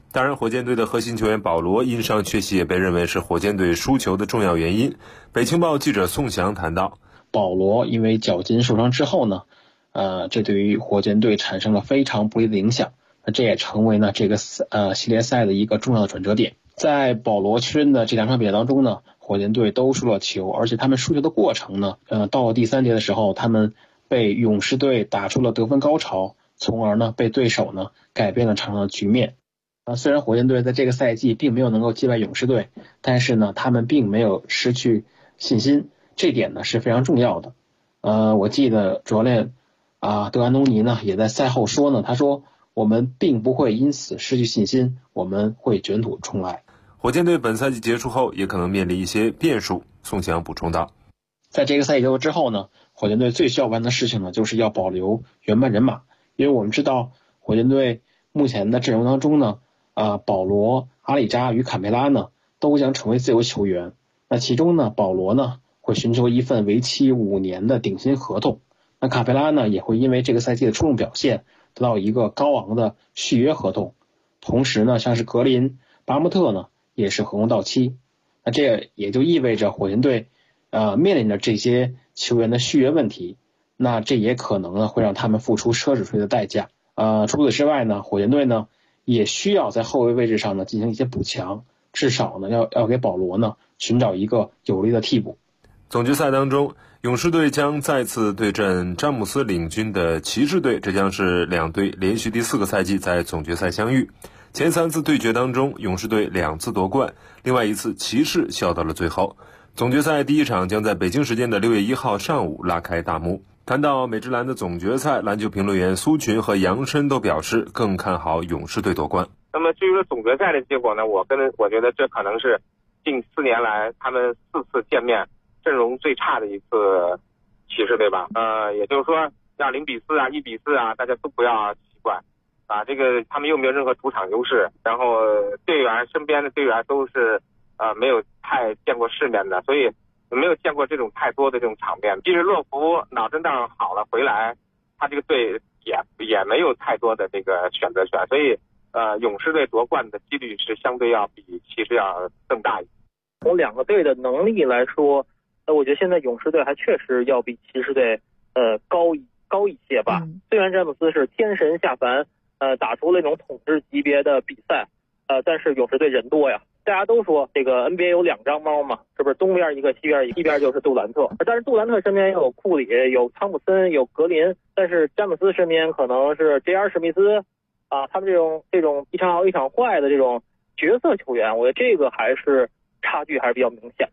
当然，火箭队的核心球员保罗因伤缺席也被认为是火箭队输球的重要原因。北青报记者宋翔谈到， 保罗因为脚筋受伤之后呢，这对于火箭队产生了非常不利的影响。这也成为呢这个系列赛的一个重要的转折点。在保罗缺阵的这2场比赛当中呢，火箭队都输了球，而且他们输球的过程呢，到了第3节的时候，他们被勇士队打出了得分高潮，从而呢被对手呢改变了场上的局面。虽然火箭队在这个赛季并没有能够击败勇士队，但是呢他们并没有失去信心，这点呢是非常重要的。我记得主教练德安东尼呢也在赛后说呢，他说我们并不会因此失去信心，我们会卷土重来。 火箭队本赛季结束后也可能面临一些变数，宋翔补充道。 在这个赛季结束之后呢，火箭队最需要完成的事情呢，就是要保留原班人马。因为我们知道火箭队目前的阵容当中呢，保罗、阿里扎与坎佩拉呢都将成为自由球员。那其中呢，保罗呢会寻求一份为期5年的顶薪合同，那坎佩拉呢也会因为这个赛季的出众表现得到一个高昂的续约合同。同时呢，像是格林、巴莫特呢也是合同到期。那这也就意味着火箭队面临着这些球员的续约问题，那这也可能呢会让他们付出奢侈税的代价。除此之外呢，火箭队呢也需要在后卫位置上呢进行一些补强，至少呢要给保罗呢寻找一个有力的替补。 总决赛当中，勇士队将再次对阵詹姆斯领军的骑士队，这将是两队连续第4个赛季在总决赛相遇。前3次对决当中，勇士队2次夺冠，另外1次骑士笑到了最后。总决赛第1场将在北京时间的6月1号上午拉开大幕。谈到美职篮的总决赛，篮球评论员苏群和杨申都表示更看好勇士队夺冠。 那么至于总决赛的结果呢，我觉得这可能是近4年来他们4次见面阵容最差的一次骑士队吧。也就是说像0比4啊、1比4啊，大家都不要奇怪啊。这个他们又没有任何主场优势，然后身边的队员都是没有太见过世面的，所以没有见过这种太多的这种场面。即使洛夫脑震荡好了回来，他这个队也没有太多的这个选择权，所以勇士队夺冠的几率是相对要比骑士要更大一些。 从2个队的能力来说，我觉得现在勇士队还确实要比骑士队高一些吧。虽然詹姆斯是天神下凡，打出了那种统治级别的比赛，但是勇士队人多呀。大家都说这个 NBA 有2张猫嘛，是不是东边一个西边一个，一边就是杜兰特，但是杜兰特身边有库里、有汤普森、有格林，但是詹姆斯身边可能是 JR 史密斯他们这种一场好一场坏的这种角色球员，我觉得这个还是差距还是比较明显。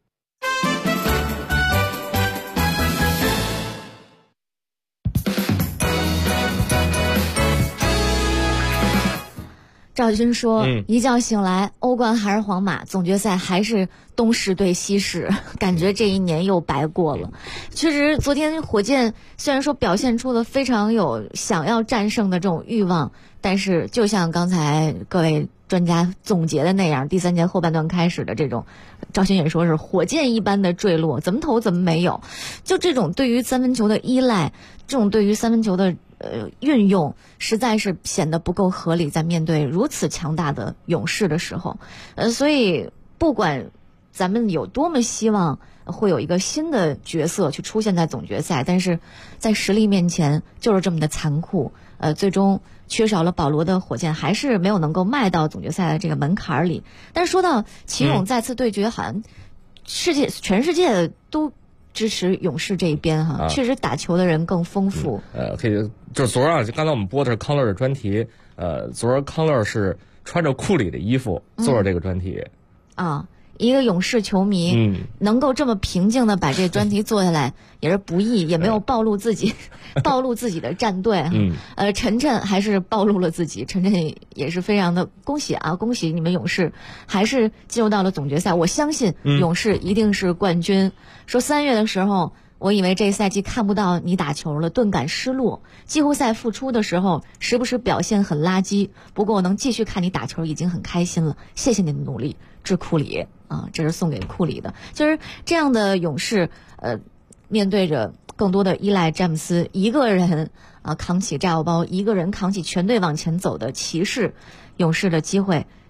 赵军说，一觉醒来，欧冠还是皇马，总决赛还是东市对西市，感觉这一年又白过了。确实，昨天火箭虽然说表现出了非常有想要战胜的这种欲望，但是就像刚才各位专家总结的那样，第3节后半段开始的这种，赵军也说是火箭一般的坠落，怎么投怎么没有，就这种对于3分球的依赖，这种对于3分球的运用实在是显得不够合理，在面对如此强大的勇士的时候，所以不管咱们有多么希望会有一个新的角色去出现在总决赛，但是在实力面前就是这么的残酷，最终缺少了保罗的火箭还是没有能够迈到总决赛的这个门槛里。但是说到奇勇再次对决，好像全世界都支持勇士这一边哈，确实打球的人更丰富。 可以，就是昨儿刚才我们播的是康乐的专题，昨儿康乐是穿着库里的衣服做了这个专题。 一个勇士球迷，能够这么平静的把这专题做下来也是不易，也没有暴露自己的战队。晨晨还是暴露了自己，晨晨也是非常的恭喜你们勇士还是进入到了总决赛，我相信勇士一定是冠军。说3月的时候，我以为这赛季看不到你打球了，顿感失落。季后赛复出的时候，时不时表现很垃圾，不过我能继续看你打球已经很开心了，谢谢你的努力，致库里这是送给库里的。就是这样的勇士，面对着更多的依赖詹姆斯一个人扛起炸药包，一个人扛起全队往前走的骑士，勇士的机会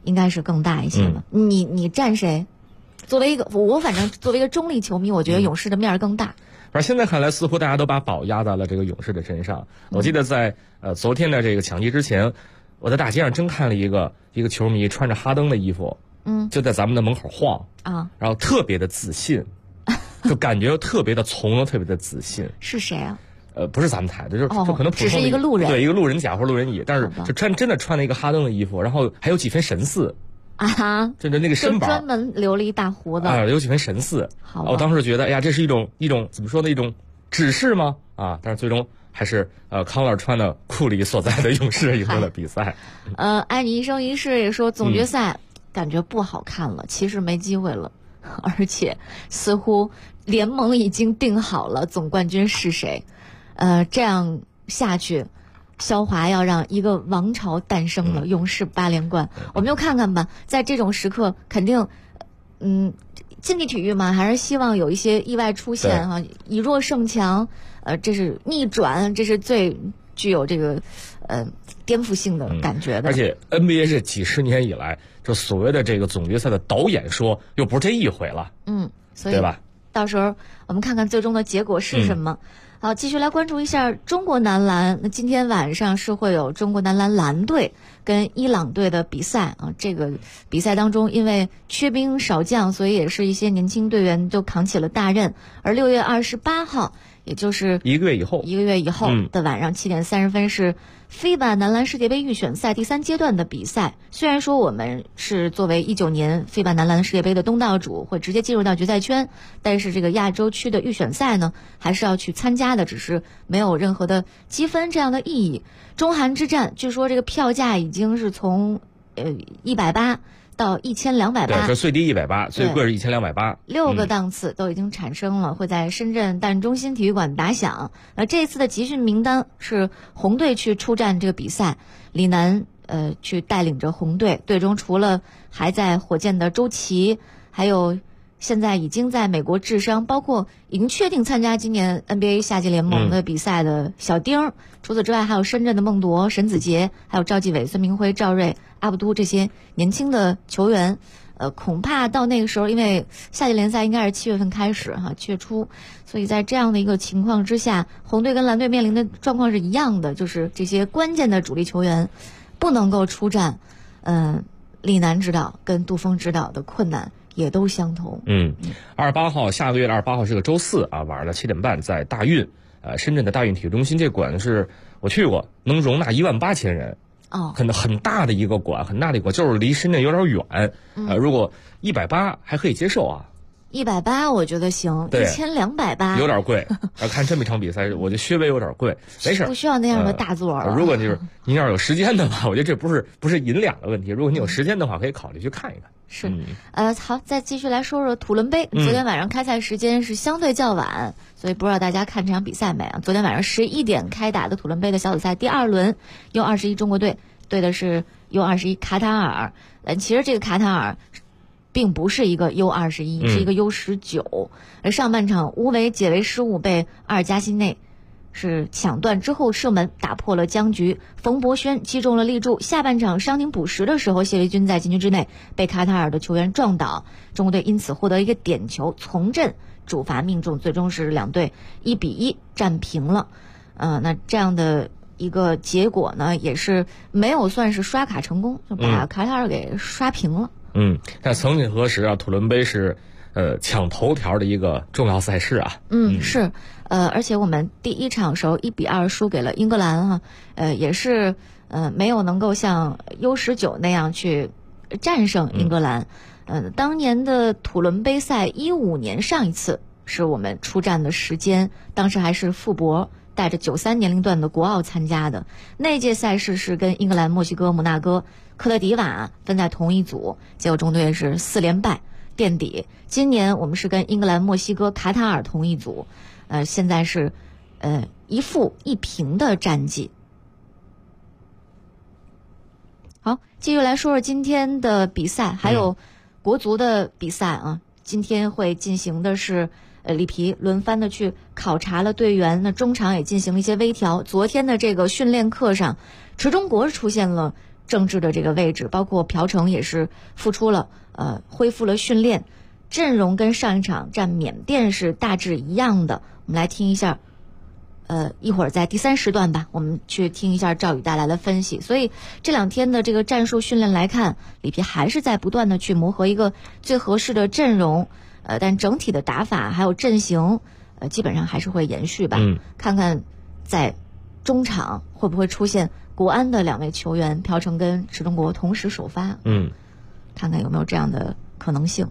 应该是更大一些了。你站谁？作为一个我反正作为一个中立球迷，我觉得勇士的面更大。 而现在看来，似乎大家都把宝压在了这个勇士的身上。我记得在昨天的这个抢击之前，我在大街上真看了一个球迷穿着哈登的衣服，就在咱们的门口晃啊，然后特别的自信，就感觉特别的从容，特别的自信。 是谁啊？ 不是咱们台的，就可能普通的只是一个路人， 对，一个路人甲或者路人乙，但是就真的穿了一个哈登的衣服，然后还有几分神似。 啊， 就是那个身板， 专门留了一大胡子啊，有几分神似。我当时觉得，哎呀，这是一种怎么说呢？一种指示吗？啊，但是最终还是康乐穿的库里所在的勇士赢得了比赛。 爱你一生一世也说总决赛感觉不好看了，其实没机会了，而且似乎联盟已经定好了总冠军是谁。这样下去。肖华要让一个王朝诞生了，勇士8连冠。我们就看看吧，在这种时刻，肯定，竞技体育嘛，还是希望有一些意外出现哈，以弱胜强，这是逆转，这是最具有这个颠覆性的感觉的。 而且 NBA 是几十年以来，就所谓的这个总决赛的导演说，又不是这一回了， 所以对吧？ 到时候我们看看最终的结果是什么。好，继续来关注一下中国男篮。那今天晚上是会有中国男篮蓝队跟伊朗队的比赛啊。这个比赛当中，因为缺兵少将，所以也是一些年轻队员就扛起了大任。而6月28号，也就是一个月以后的晚上7点30分是FIBA男篮世界杯预选赛第3阶段的比赛。虽然说我们是作为19年FIBA男篮世界杯的东道主，会直接进入到决赛圈，但是这个亚洲区的预选赛呢，还是要去参加的，只是没有任何的积分这样的意义。中韩之战，据说这个票价已经是从180到1280， 对，这最低180，最贵是1280。 6个档次都已经产生了，会在深圳大运中心体育馆打响。这次的集训名单是红队去出战这个比赛，李楠去带领着红队，队中除了还在火箭的周琦，还有现在已经在美国治伤，包括已经确定参加今年 NBA 夏季联盟的比赛的小丁。除此之外，还有深圳的孟铎、沈子杰，还有赵继伟、孙明辉、赵睿、阿布都这些年轻的球员。恐怕到那个时候，因为夏季联赛应该是7月份开始7月初，所以在这样的一个情况之下，红队跟蓝队面临的状况是一样的，就是这些关键的主力球员不能够出战。李楠指导跟杜峰指导的困难也都相同。 28号，下个月的28号是个周四啊，晚上的7点半在大运，深圳的大运体育中心，这馆是我去过，能容纳18000人。很大的一个馆，很大的一个馆，就是离深圳有点远。如果180还可以接受啊。 180我觉得行，1280 有点贵。看这么一场比赛，我觉得稍微有点贵，没事， 不需要那样的大座。 如果就是您要是有时间的话，我觉得这不是银两的问题。如果你有时间的话，可以考虑去看一看。 是，好，再继续来说说土伦杯。昨天晚上开赛时间是相对较晚，所以不知道大家看这场比赛没啊？昨天晚上11点开打的土伦杯的小组赛第2轮，U21中国队对的是 U21卡塔尔。其实这个卡塔尔并不是一个 U21，是一个 U19。而上半场无为解围失误被阿尔加西内是抢断之后射门打破了僵局，冯博轩击中了立柱。下半场伤停补时的时候，谢维军在禁区之内被卡塔尔的球员撞倒，中国队因此获得一个点球，从阵主罚命中，最终是两队1-1战平了。那这样的一个结果呢，也是没有算是刷卡成功，就把卡塔尔给刷平了。 但曾几何时啊，土伦杯是抢头条的一个重要赛事啊。 是。而且我们第一场时候1-2输给了英格兰也是没有能够像 U19 那样去战胜英格兰。当年的土伦杯赛15年上一次是我们出战的时间，当时还是傅博带着93年龄段的国奥参加的。那届赛事是跟英格兰、墨西哥、摩纳哥、科特迪瓦分在同一组，结果中队是4连败垫底。今年我们是跟英格兰、墨西哥、卡塔尔同一组，现在是1负1平的战绩。好，继续来说说今天的比赛，还有国足的比赛啊。今天会进行的是里皮轮番的去考察了队员，那中场也进行了一些微调。昨天的这个训练课上，池忠国出现了政治的这个位置，包括朴成也是复出了，恢复了训练，阵容跟上一场战缅甸是大致一样的。我们来听一下，一会儿在第3时段吧，我们去听一下赵宇带来的分析。所以这2天的这个战术训练来看，里皮还是在不断的去磨合一个最合适的阵容，但整体的打法还有阵型，基本上还是会延续吧。看看在中场会不会出现国安的2位球员朴成跟池东国同时首发，看看有没有这样的可能性。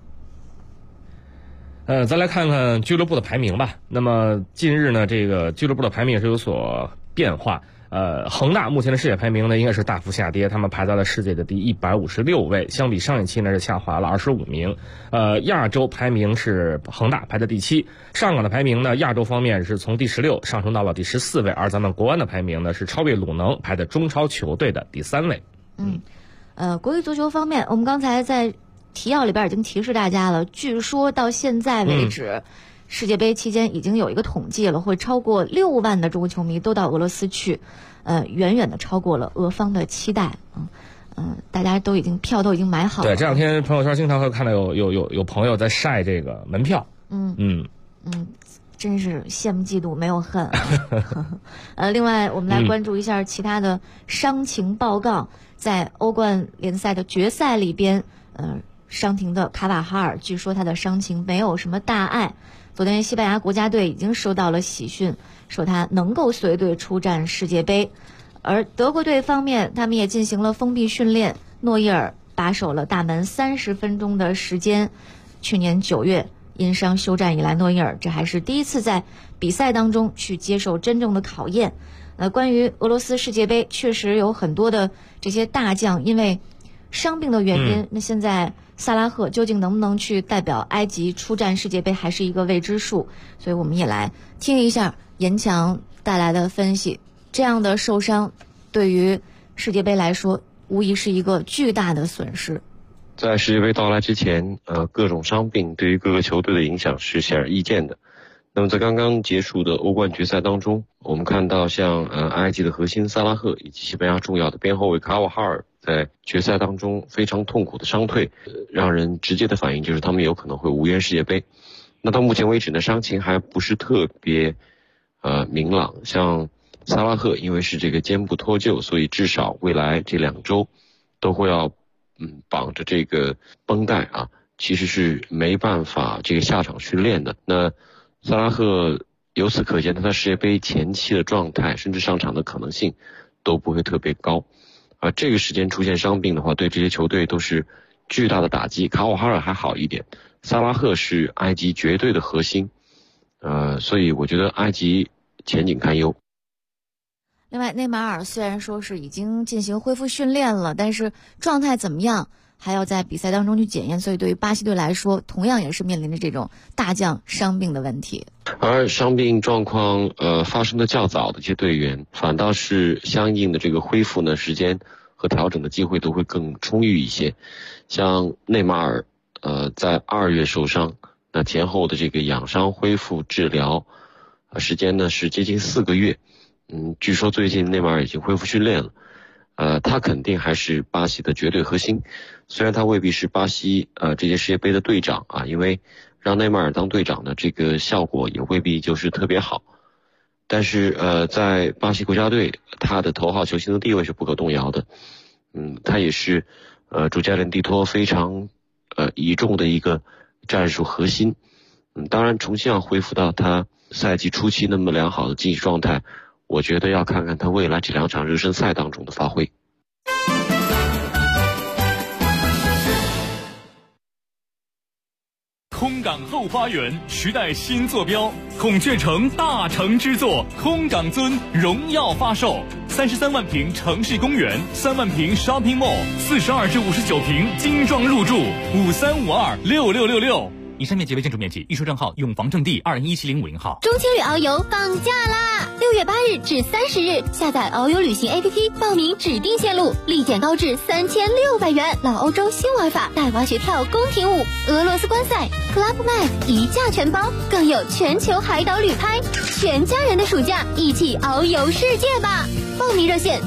再来看看俱乐部的排名吧。那么近日呢，这个俱乐部的排名也是有所变化。恒大目前的世界排名呢，应该是大幅下跌，他们排在了世界的第156位，相比上一期呢是下滑了25名。亚洲排名是恒大排在第7，上港的排名呢，亚洲方面是从第16上升到了第14位，而咱们国安的排名呢是超越鲁能，排在中超球队的第3位。 国际足球方面，我们刚才在提要里边已经提示大家了，据说到现在为止，世界杯期间已经有一个统计了，会超过6万的中国球迷都到俄罗斯去，远远的超过了俄方的期待。大家票都已经买好了。 对，这2天朋友圈经常会看到有朋友在晒这个门票。 真是羡慕嫉妒没有恨。另外我们来关注一下其他的伤情报告，在欧冠联赛的决赛里边，伤停的卡瓦哈尔，据说他的伤情没有什么大碍。昨天西班牙国家队已经收到了喜讯，说他能够随队出战世界杯。而德国队方面，他们也进行了封闭训练，诺伊尔把守了大门30分钟的时间。去年9月因伤休战以来，诺伊尔这还是第一次在比赛当中去接受真正的考验。关于俄罗斯世界杯，确实有很多的这些大将因为伤病的原因，那现在萨拉赫究竟能不能去代表埃及出战世界杯，还是一个未知数。所以我们也来听一下严强带来的分析。这样的受伤对于世界杯来说，无疑是一个巨大的损失。 在世界杯到来之前，各种伤病对于各个球队的影响是显而易见的。那么在刚刚结束的欧冠决赛当中，我们看到像埃及的核心萨拉赫以及西班牙重要的边后卫卡瓦哈尔在决赛当中非常痛苦的伤退，让人直接的反应就是他们有可能会无缘世界杯。那到目前为止呢，伤情还不是特别明朗。像萨拉赫因为是这个肩部脱臼，所以至少未来这2周都会要绑着这个绷带啊，其实是没办法这个下场训练的。那萨拉赫由此可见，他在世界杯前期的状态甚至上场的可能性都不会特别高。而这个时间出现伤病的话，对这些球队都是巨大的打击。卡瓦哈尔还好一点，萨拉赫是埃及绝对的核心，所以我觉得埃及前景堪忧。 另外，内马尔虽然说是已经进行恢复训练了，但是状态怎么样还要在比赛当中去检验，所以对于巴西队来说，同样也是面临着这种大将伤病的问题。 而伤病状况发生的较早的一些队员，反倒是相应的这个恢复呢时间和调整的机会都会更充裕一些。像内马尔在2月受伤，那前后的这个养伤恢复治疗时间呢是接近4个月。据说最近内马尔已经恢复训练了，他肯定还是巴西的绝对核心。虽然他未必是巴西这届世界杯的队长啊，因为让内马尔当队长的这个效果也未必就是特别好。但是在巴西国家队，他的头号球星的地位是不可动摇的。他也是主教练蒂托非常倚重的一个战术核心。当然重新要恢复到他赛季初期那么良好的竞技状态，我觉得要看看他未来这2场热身赛当中的发挥。 空港后花园时代新坐标，孔雀城大成之作空港尊荣耀发售，33万平城市公园，3万平 shopping mall，42至59平精装入住，53526666。以上面积为建筑面积，预售账号永房正地2017050号。 中青旅遨游放假啦！6月8日至30日，下载遨游旅行 APP， 报名指定线路，立减高至3600元。老欧洲新玩法，带娃学跳宫廷舞，俄罗斯观赛 Club Med 一价全包，更有全球海岛旅拍，全家人的暑假一起遨游世界吧！ 报名热线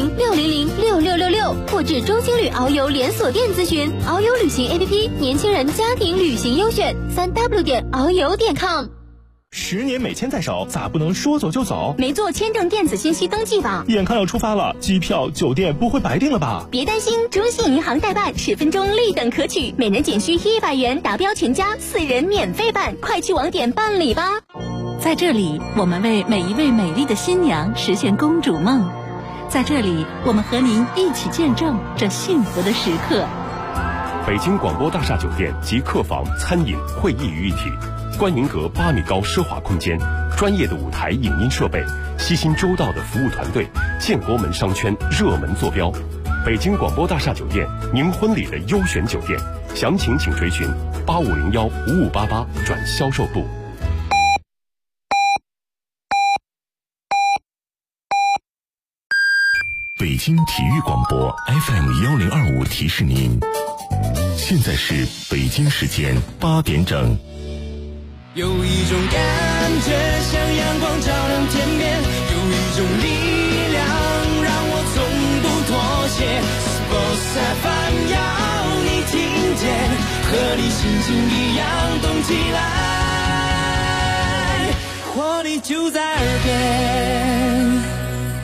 400-600-6666，或至中青旅遨游连锁店咨询。遨游旅行 APP， 年轻人家庭旅行优选，3w.遨游.com。 10年美签在手，咋不能说走就走？ 没做签证电子信息登记吧？ 眼看要出发了，机票、酒店不会白订了吧？ 别担心，中信银行代办10分钟立等可取，每人仅需100元，达标全家4人免费办，快去网点办理吧。 在这里，我们为每一位美丽的新娘实现公主梦。在这里，我们和您一起见证这幸福的时刻。 北京广播大厦酒店集客房、餐饮、会议于一体，观银阁8米高奢华空间，专业的舞台影音设备，悉心周到的服务团队，建国门商圈热门坐标。北京广播大厦酒店，您婚礼的优选酒店，详情请垂询8501-5588转销售部。 北京体育广播 FM1025提示您，现在是北京时间8点整。 有一种感觉像阳光照亮天边，有一种力量让我从不妥协。Sports FM 要你听见，和你心情一样动起来，活力就在耳边。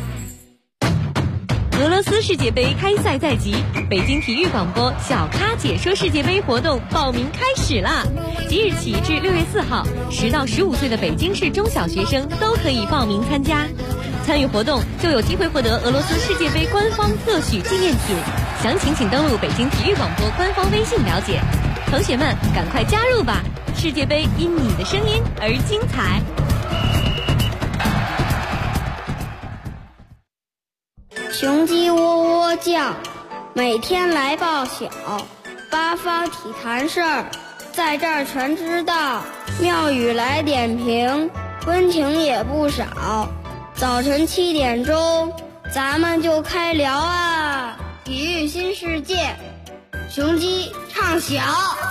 俄罗斯世界杯开赛在即，北京体育广播小咖解说世界杯活动报名开始啦！即日起至6月4号，10到15岁的北京市中小学生都可以报名参加。参与活动就有机会获得俄罗斯世界杯官方特许纪念品，详情请登录北京体育广播官方微信了解。同学们，赶快加入吧！世界杯因你的声音而精彩。 雄鸡喔喔叫，每天来报晓，八方体坛事儿，在这儿全知道。妙语来点评，温情也不少。早晨7点钟，咱们就开聊啊！体育新世界，雄鸡唱晓。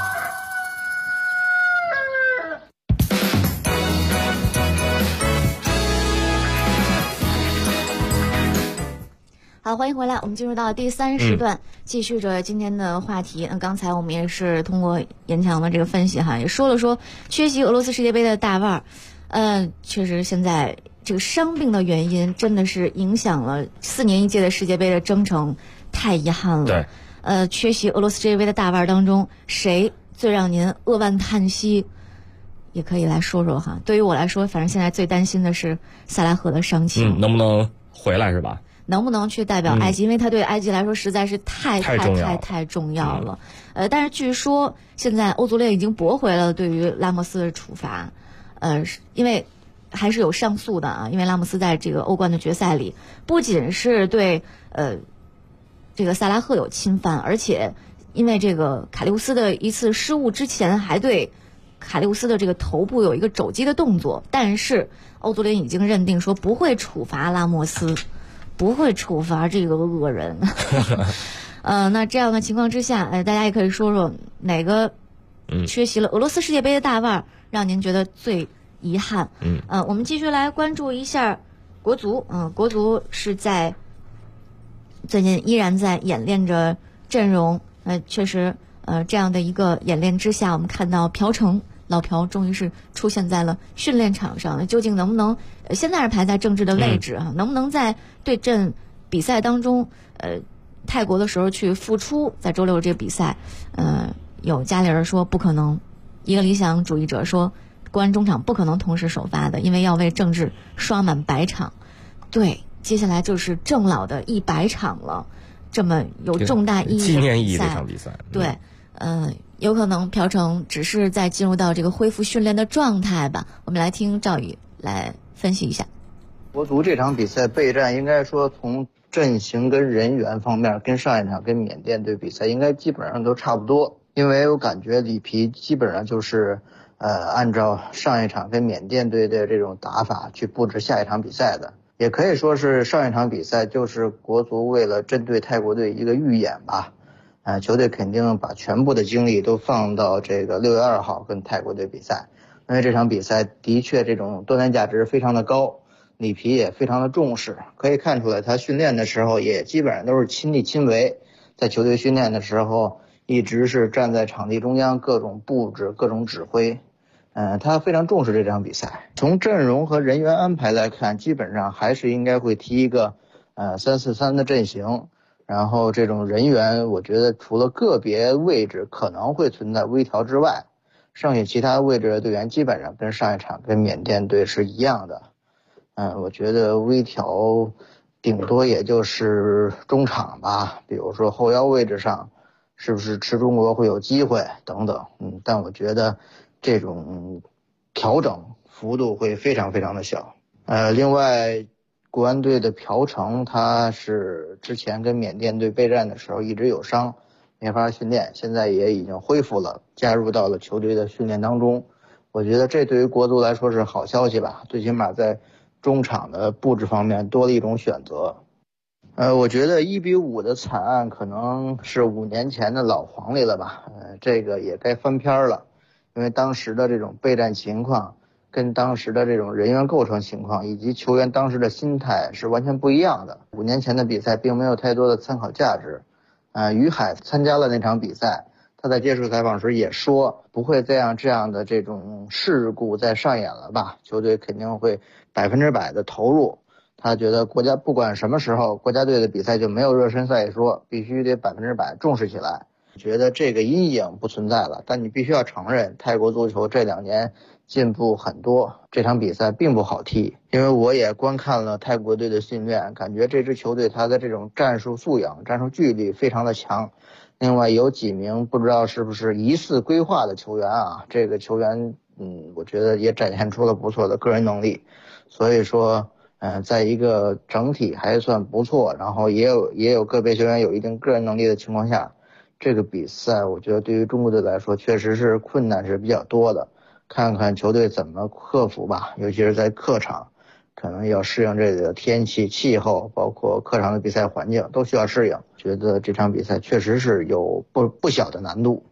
好，欢迎回来，我们进入到第3时段，继续着今天的话题。刚才我们也是通过严强的这个分析哈，也说了说缺席俄罗斯世界杯的大腕儿，确实现在这个伤病的原因真的是影响了4年一届的世界杯的征程，太遗憾了。 对， 缺席俄罗斯世界杯的大腕儿当中，谁最让您扼腕叹息？也可以来说说哈。对于我来说，反正现在最担心的是萨拉赫的伤情， 能不能回来是吧？ 能不能去代表埃及？因为他对埃及来说实在是太重要了。但是据说现在欧足联已经驳回了对于拉莫斯的处罚，因为还是有上诉的啊。因为拉莫斯在这个欧冠的决赛里，不仅是对这个萨拉赫有侵犯，而且因为这个卡利乌斯的一次失误之前，还对卡利乌斯的这个头部有一个肘击的动作。但是欧足联已经认定说不会处罚拉莫斯。不会处罚这个恶人。那这样的情况之下，大家也可以说说哪个缺席了俄罗斯世界杯的大腕让您觉得最遗憾？我们继续来关注一下国足。国足是在最近依然在演练着阵容。确实，这样的一个演练之下，我们看到朴成老朴终于是出现在了训练场上，究竟能不能现在是排在正治的位置能不能在对阵比赛当中泰国的时候去复出，在周六这个比赛有家里人说不可能，一个理想主义者说国安中场不可能同时首发的，因为要为郑智刷满100场。对，接下来就是郑老的100场了，这么有重大意义的纪念意义的一场比赛。 对，有可能朴成只是在进入到这个恢复训练的状态吧。我们来听赵宇来分析一下。 国足这场比赛备战，应该说从阵型跟人员方面，跟上一场跟缅甸队比赛应该基本上都差不多。因为我感觉里皮基本上就是按照上一场跟缅甸队的这种打法去布置下一场比赛的。也可以说是上一场比赛就是国足为了针对泰国队一个预演吧。球队肯定把全部的精力都放到这个6月2号跟泰国队比赛，因为这场比赛的确这种多元价值非常的高。 里皮也非常的重视，可以看出来他训练的时候也基本上都是亲力亲为，在球队训练的时候一直是站在场地中央，各种布置各种指挥。他非常重视这场比赛。从阵容和人员安排来看，基本上还是应该会踢一个3-4-3的阵型，然后这种人员我觉得除了个别位置可能会存在微调之外，剩下其他位置的队员基本上跟上一场跟缅甸队是一样的。我觉得微调顶多也就是中场吧，比如说后腰位置上是不是吃中国会有机会等等。但我觉得这种调整幅度会非常非常的小。另外国安队的朴成，他是之前跟缅甸队备战的时候一直有伤，没法训练，现在也已经恢复了，加入到了球队的训练当中。我觉得这对于国足来说是好消息吧，最起码在中场的布置方面多了一种选择。我觉得1-5的惨案可能是5年前的老黄历了吧，这个也该翻篇了。因为当时的这种备战情况跟当时的这种人员构成情况以及球员当时的心态是完全不一样的。5年前的比赛并没有太多的参考价值。于海参加了那场比赛，他在接受采访时也说不会这样的这种事故再上演了吧，球队肯定会100%的投入。他觉得国家不管什么时候国家队的比赛就没有热身赛一说，必须得100%重视起来。觉得这个阴影不存在了，但你必须要承认泰国足球这2年进步很多。这场比赛并不好踢，因为我也观看了泰国队的训练，感觉这支球队他的这种战术素养战术纪律非常的强。另外有几名不知道是不是疑似规划的球员啊，这个球员我觉得也展现出了不错的个人能力。所以说在一个整体还算不错，然后也有个别球员有一定个人能力的情况下，这个比赛我觉得对于中国队来说确实是困难是比较多的，看看球队怎么克服吧。尤其是在客场可能要适应这个天气气候，包括客场的比赛环境都需要适应，觉得这场比赛确实是有不小的难度。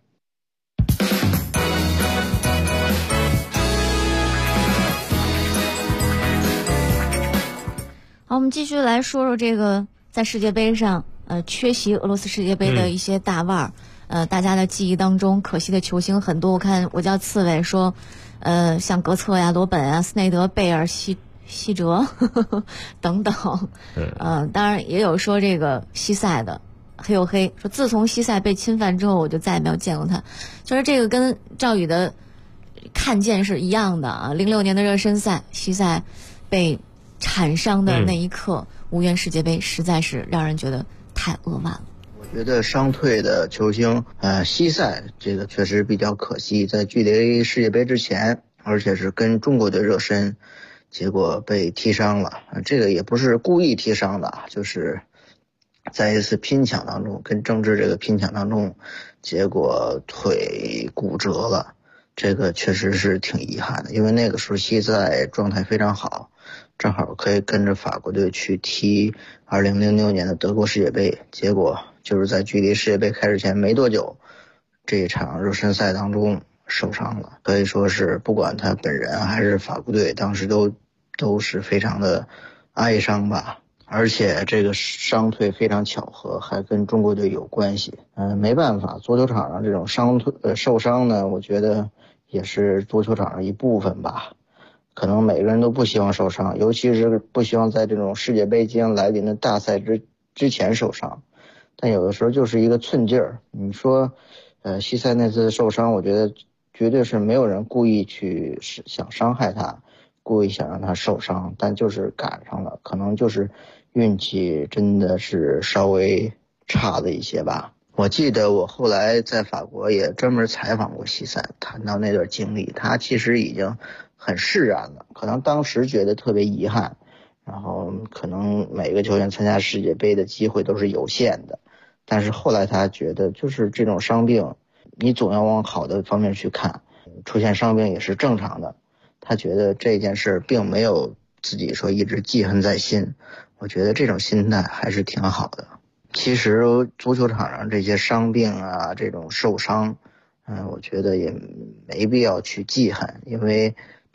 好，我们继续来说说这个在世界杯上缺席俄罗斯世界杯的一些大腕大家的记忆当中可惜的球星很多。我看我叫刺猬说像格策呀、罗本啊、斯内德、贝尔、希哲等等。当然也有说这个西塞的黑又黑，说自从西塞被侵犯之后我就再也没有见过他。就是这个跟赵宇的看见是一样的啊。06年的热身赛，西塞被铲伤的那一刻，无缘世界杯，实在是让人觉得太扼腕了。 我觉得伤退的球星西塞这个确实比较可惜，在距离世界杯之前，而且是跟中国队热身，结果被踢伤了。这个也不是故意踢伤的，就是在一次拼抢当中，跟郑智这个拼抢当中，结果腿骨折了。这个确实是挺遗憾的，因为那个时候西塞状态非常好，正好可以跟着法国队去踢2006年的德国世界杯，结果就是在距离世界杯开始前没多久，这一场热身赛当中受伤了。可以说是不管他本人还是法国队当时都是非常的哀伤吧。而且这个伤退非常巧合，还跟中国队有关系。没办法，足球场上这种受伤呢，我觉得也是足球场上一部分吧。可能每个人都不希望受伤，尤其是不希望在这种世界杯即将来临的大赛之前受伤。但有的时候就是一个寸劲儿。你说西塞那次受伤，我觉得绝对是没有人故意去想伤害他，故意想让他受伤，但就是赶上了，可能就是运气真的是稍微差了一些吧。我记得我后来在法国也专门采访过西塞，谈到那段经历，他其实已经很释然了，可能当时觉得特别遗憾，然后可能每个球员参加世界杯的机会都是有限的，但是后来他觉得就是这种伤病你总要往好的方面去看，出现伤病也是正常的。他觉得这件事并没有自己说一直记恨在心，我觉得这种心态还是挺好的。其实足球场上这些伤病啊，这种受伤我觉得也没必要去记恨，因为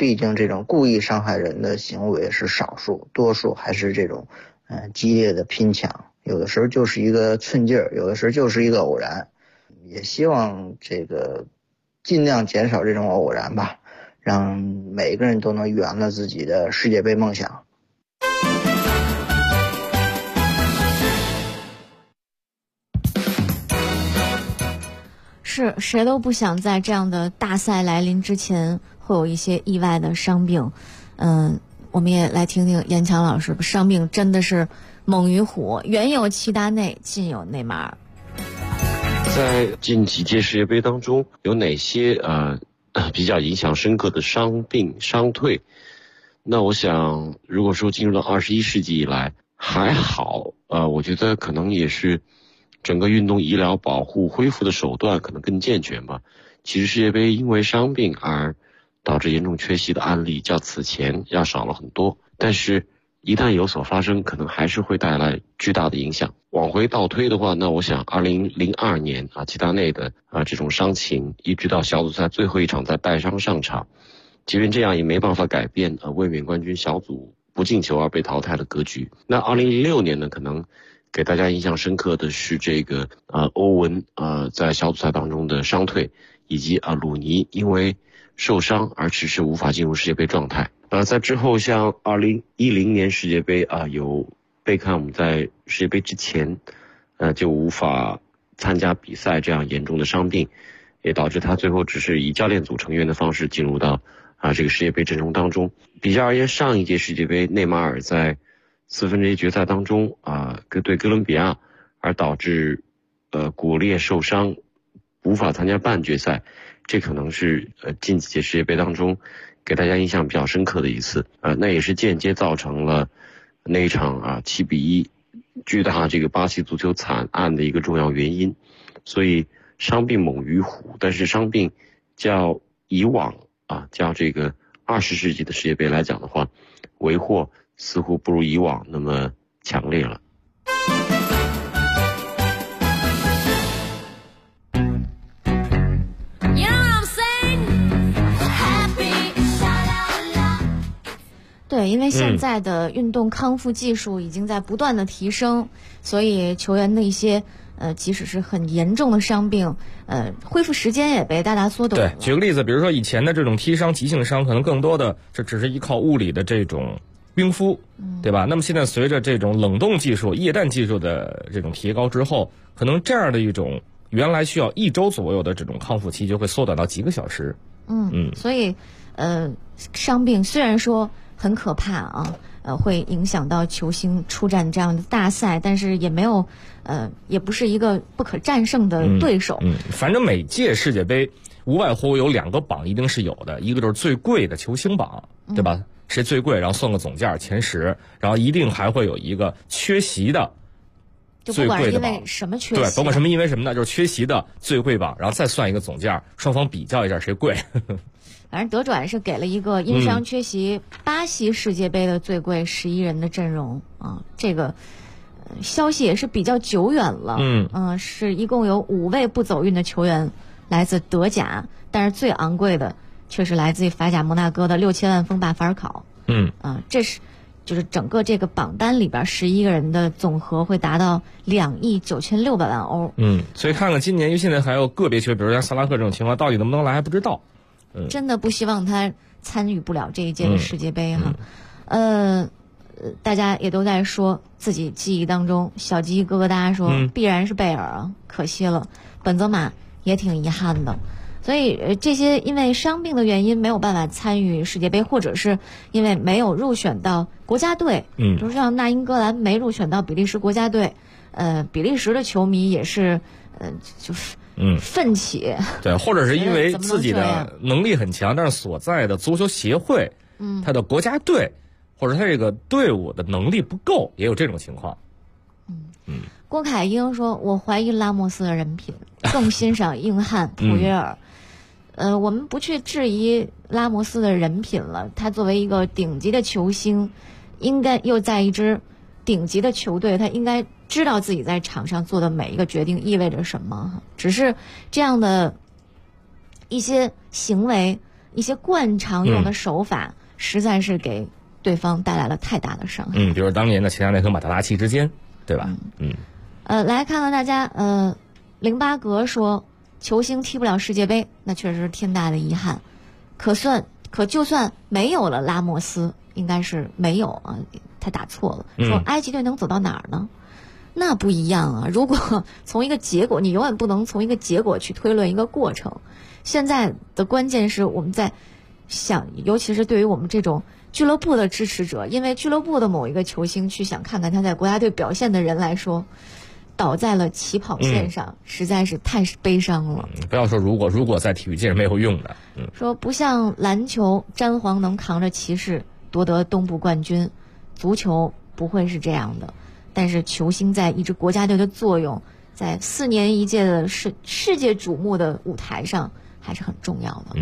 毕竟这种故意伤害人的行为是少数，多数还是这种激烈的拼抢，有的时候就是一个寸劲儿，有的时候就是一个偶然。也希望这个尽量减少这种偶然吧，让每个人都能圆了自己的世界杯梦想。 是谁都不想在这样的大赛来临之前会有一些意外的伤病。我们也来听听严强老师，伤病真的是猛于虎，远有齐达内，近有内马尔。 在近几届世界杯当中，有哪些比较影响深刻的伤病伤退？那我想，如果说进入到21世纪以来，还好，我觉得可能也是整个运动医疗保护恢复的手段可能更健全吧。其实世界杯因为伤病而导致严重缺席的案例较此前要少了很多，但是一旦有所发生，可能还是会带来巨大的影响。往回倒推的话，那我想2002年齐达内的这种伤情，一直到小组赛最后一场再带伤上场，即便这样也没办法改变卫冕冠军小组不进球而被淘汰的格局。那2006年呢，可能给大家印象深刻的是这个欧文在小组赛当中的伤退，以及鲁尼因为受伤而迟迟无法进入世界杯状态。在之后像2010年世界杯有贝克汉姆在世界杯之前就无法参加比赛，这样严重的伤病也导致他最后只是以教练组成员的方式进入到这个世界杯阵容当中。比较而言，上一届世界杯内马尔在4分之一决赛当中对哥伦比亚而导致骨裂受伤无法参加半决赛，这可能是近几届世界杯当中给大家印象比较深刻的一次。那也是间接造成了那一场7-1巨大这个巴西足球惨案的一个重要原因。所以伤病猛于虎，但是伤病较以往较这个20世纪的世界杯来讲的话，为祸似乎不如以往那么强烈了。 对，因为现在的运动康复技术已经在不断的提升，所以球员的一些即使是很严重的伤病，恢复时间也被大大缩短了。 对，举个例子，比如说以前的这种踢伤、急性伤，可能更多的这只是依靠物理的这种冰敷，对吧？那么现在随着这种冷冻技术、液氮技术的这种提高之后，可能这样的一种原来需要1周左右的这种康复期，就会缩短到几个小时。 所以伤病虽然说很可怕会影响到球星出战这样的大赛，但是也没有也不是一个不可战胜的对手。 反正每届世界杯无外乎有2个榜一定是有的，一个就是最贵的球星榜，对吧？谁最贵，然后算个总价前10，然后一定还会有一个缺席的最贵的榜， 就不管是因为什么缺席， 对，甭管什么因为什么呢，就是缺席的最贵榜，然后再算一个总价，双方比较一下谁贵。 反正德转是给了一个因伤缺席巴西世界杯的最贵11人的阵容这个消息也是比较久远了。是一共有5位不走运的球员来自德甲，但是最昂贵的却是来自于法甲摩纳哥的6000万锋霸法尔考。这是就是整个这个榜单里边11个人的总和会达到2亿9600万欧。 所以看看今年，因为现在还有个别球员，比如像萨拉赫这种情况，到底能不能来还不知道。 真的不希望他参与不了这一届的世界杯大家也都在说自己记忆当中小鸡咯咯哒说必然是贝尔可惜了，本泽马也挺遗憾的。所以这些因为伤病的原因没有办法参与世界杯，或者是因为没有入选到国家队，比如像那英格兰没入选到比利时国家队，比利时的球迷也是就是奋起， 对，或者是因为自己的能力很强，但是所在的足球协会，他的国家队或者他这个队伍的能力不够，也有这种情况。 郭凯英说：“我怀疑拉莫斯的人品，更欣赏硬汉普约尔。我们不去质疑拉莫斯的人品了，他作为一个顶级的球星，应该又在一支顶级的球队，他应该知道自己在场上做的每一个决定意味着什么。只是这样的一些行为一些惯常用的手法，实在是给对方带来了太大的伤害。 比如当年的齐达内和马特拉齐之间，对吧？ 来看看大家，08格说球星踢不了世界杯，那确实是天大的遗憾。可就算没有了拉莫斯，应该是没有啊，他打错了。说埃及队能走到哪儿呢？那不一样啊！如果从一个结果，你永远不能从一个结果去推论一个过程。现在的关键是我们在想，尤其是对于我们这种俱乐部的支持者，因为俱乐部的某一个球星去想看看他在国家队表现的人来说，倒在了起跑线上，实在是太悲伤了。 不要说如果在体育界是没有用的。 说不像篮球，詹皇能扛着骑士夺得东部冠军，足球不会是这样的。但是球星在一支国家队的作用，在4年一届的世界瞩目的舞台上还是很重要的。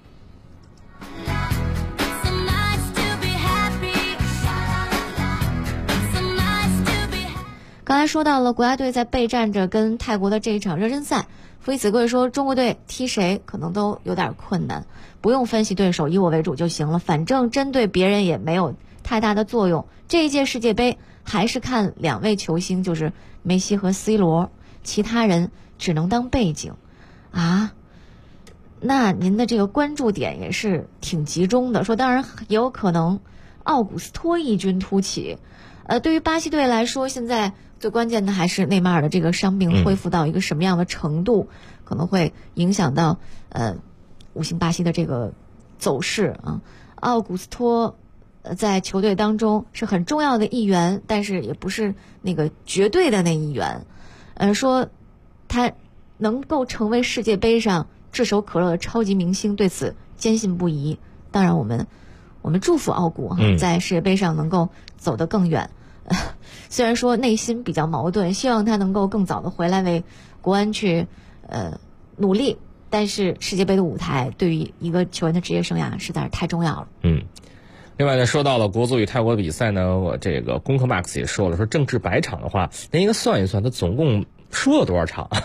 刚才说到了国家队在备战着跟泰国的这一场热身赛，夫妻子贵说中国队踢谁可能都有点困难，不用分析对手，以我为主就行了，反正针对别人也没有太大的作用。这一届世界杯还是看2位球星，就是梅西和 C 罗，其他人只能当背景啊。那您的这个关注点也是挺集中的，说当然也有可能奥古斯托异军突起。对于巴西队来说，现在最关键的还是内马尔的这个伤病恢复到一个什么样的程度，可能会影响到5星巴西的这个走势啊。奥古斯托在球队当中是很重要的一员，但是也不是那个绝对的那一员。说他能够成为世界杯上炙手可热的超级明星，对此坚信不疑。当然我们祝福奥古在世界杯上能够走得更远。虽然说内心比较矛盾，希望他能够更早的回来为国安去努力，但是世界杯的舞台对于一个球员的职业生涯实在是太重要了。 另外呢，说到了国足与泰国的比赛呢，我这个功课 Max 也说了，说正治100场的话，您应该算一算，他总共输了多少场。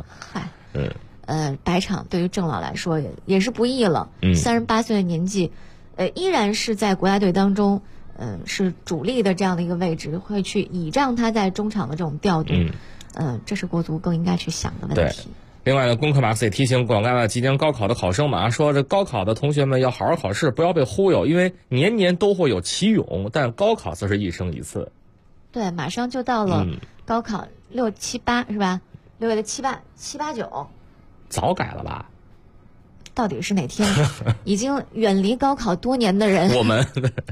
100场对于郑老来说也是不易了。38岁的年纪，依然是在国家队当中，是主力的这样的一个位置，会去倚仗他在中场的这种调度。这是国足更应该去想的问题。 另外呢，功课 Max 也提醒广大的即将高考的考生们啊，说这高考的同学们要好好考试，不要被忽悠，因为年年都会有奇勇，但高考则是一生一次。 对，马上就到了高考6、7、8是吧？6月的7、8、9， 早改了吧？ 到底是哪天？已经远离高考多年的人， 我们，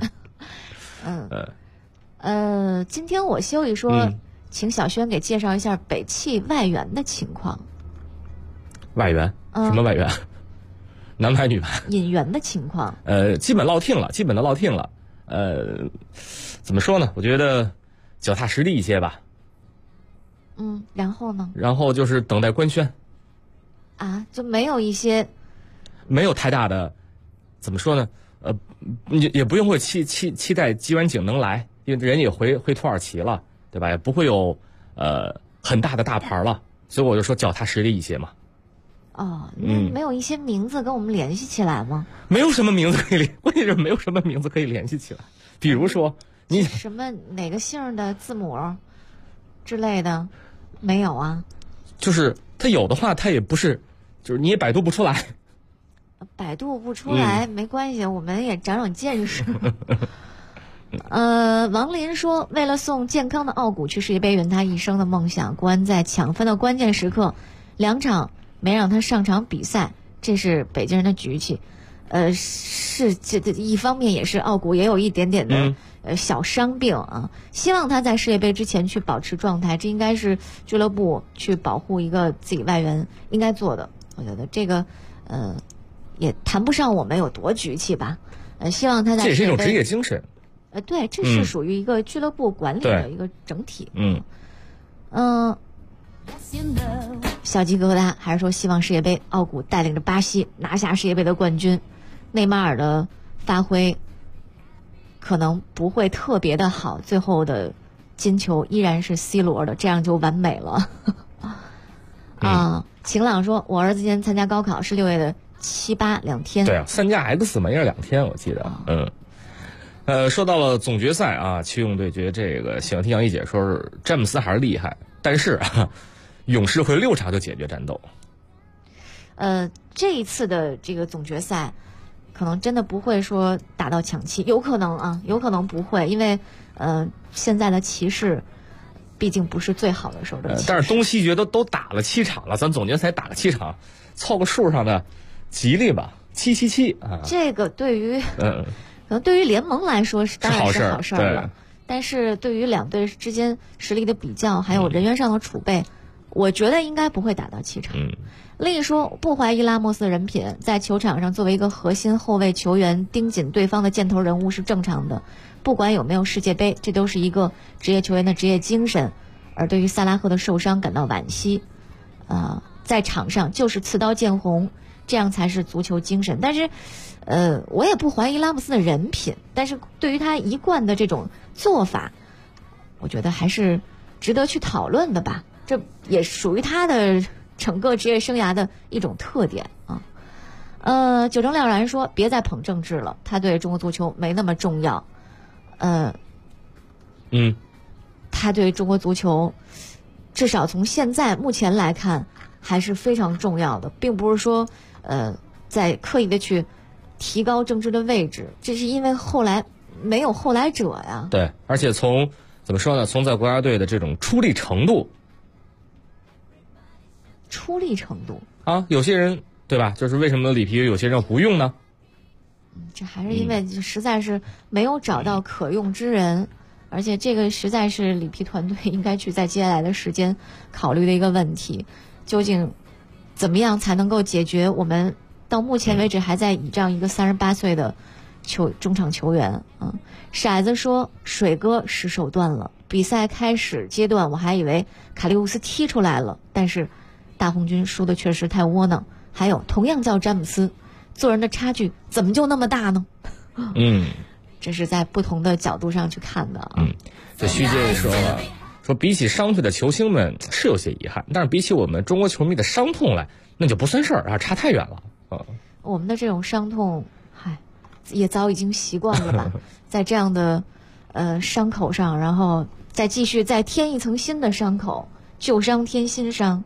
今天我休息说，请小轩给介绍一下北汽外援的情况。 外援？什么外援？男排、女排？ 引援的情况？ 基本落听了，基本都落听了。怎么说呢？我觉得脚踏实地一些吧。 然后呢？ 然后就是等待官宣。 啊，就没有一些。 没有太大的，怎么说呢？也不用会期待吉远景能来，因为人也回土耳其了，对吧？也不会有很大的大牌了，所以我就说脚踏实地一些嘛。 那没有一些名字跟我们联系起来吗？ 没有什么名字可以联，关键是没有什么名字可以联系起来。比如说你什么哪个姓的字母之类的，没有啊？ 就是他有的话，他也不是，就是你也百度不出来。 百度不出来没关系，我们也长长见识。王林说，为了送健康的奥古去世界杯圆他一生的梦想，国安在抢分的关键时刻2场没让他上场比赛，这是北京人的局气。是这一方面也是奥古也有一点点的小伤病啊，希望他在世界杯之前去保持状态，这应该是俱乐部去保护一个自己外援应该做的。我觉得这个也谈不上我们有多局气吧。希望他在世界杯， 这也是一种职业精神。 对，这是属于一个俱乐部管理的一个整体。小鸡疙瘩还是说希望世界杯奥古带领着巴西拿下世界杯的冠军。内马尔的发挥可能不会特别的好，最后的金球依然是 C 罗的，这样就完美了。晴朗说，我儿子今天参加高考是6月的 7、82天。 对啊，3加 X 嘛，也是2天，我记得。说到了总决赛啊，奇勇对决这个，喜欢听杨一姐说是詹姆斯还是厉害，但是勇士会6场就解决战斗。 这一次的这个总决赛，可能真的不会说打到抢七，有可能不会，因为现在的骑士毕竟不是最好的时候的骑士。 但是东西决都打了7场了，咱总决赛打个7场，凑个数上的吉利吧，777啊。 这个对于可能对于联盟来说当然是好事了，但是对于两队之间实力的比较，还有人员上的储备，我觉得应该不会打到7场。另一说，不怀疑拉莫斯的人品，在球场上作为一个核心后卫球员，盯紧对方的箭头人物是正常的。不管有没有世界杯，这都是一个职业球员的职业精神。而对于萨拉赫的受伤感到惋惜，在场上就是刺刀见红，这样才是足球精神。但是我也不怀疑拉莫斯的人品，但是对于他一贯的这种做法，我觉得还是值得去讨论的吧。这也属于他的整个职业生涯的一种特点啊。九成了然说，别再捧政治了，他对中国足球没那么重要。他对中国足球至少从现在目前来看还是非常重要的，并不是说在刻意的去提高政治的位置，这是因为后来没有后来者呀。 对，而且从怎么说呢？从在国家队的这种出力程度啊，有些人对吧？就是为什么里皮有些人不用呢？ 这还是因为实在是没有找到可用之人，而且这个实在是里皮团队应该去在接下来的时间考虑的一个问题，究竟怎么样才能够解决我们到目前为止还在倚仗一个38岁的中场球员骰子说水哥失手断了，比赛开始阶段我还以为卡利乌斯踢出来了，但是大红军输的确实太窝囊。还有同样叫詹姆斯，做人的差距怎么就那么大呢？这是在不同的角度上去看的啊。 这徐姐也说了，说比起伤退的球星们是有些遗憾，但是比起我们中国球迷的伤痛来，那就不算事儿啊，差太远了。 我们的这种伤痛，也早已经习惯了吧？在这样的伤口上，然后再继续再添一层新的伤口，旧伤添新伤。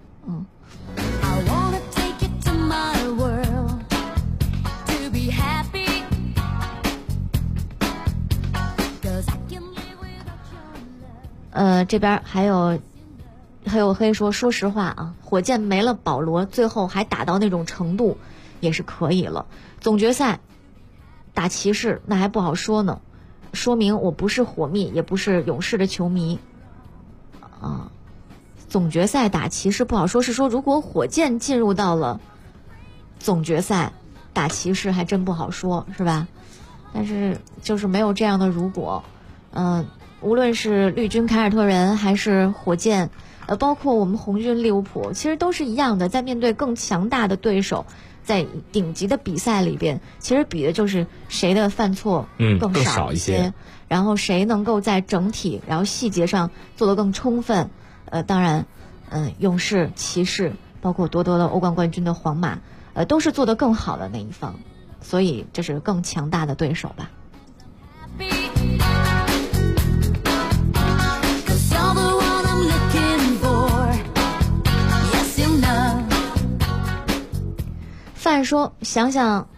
这边还有黑说，说实话啊，火箭没了保罗，最后还打到那种程度，也是可以了。总决赛打骑士那还不好说呢，说明我不是火蜜，也不是勇士的球迷啊。总决赛打骑士不好说，是说如果火箭进入到了总决赛打骑士还真不好说，是吧？但是就是没有这样的如果。无论是绿军凯尔特人还是火箭，包括我们红军利物浦，其实都是一样的，在面对更强大的对手，在顶级的比赛里边，其实比的就是谁的犯错更少一些，然后谁能够在整体然后细节上做得更充分。当然勇士、骑士包括夺得了欧冠冠军的皇马都是做得更好的那一方，所以这是更强大的对手吧。范说想想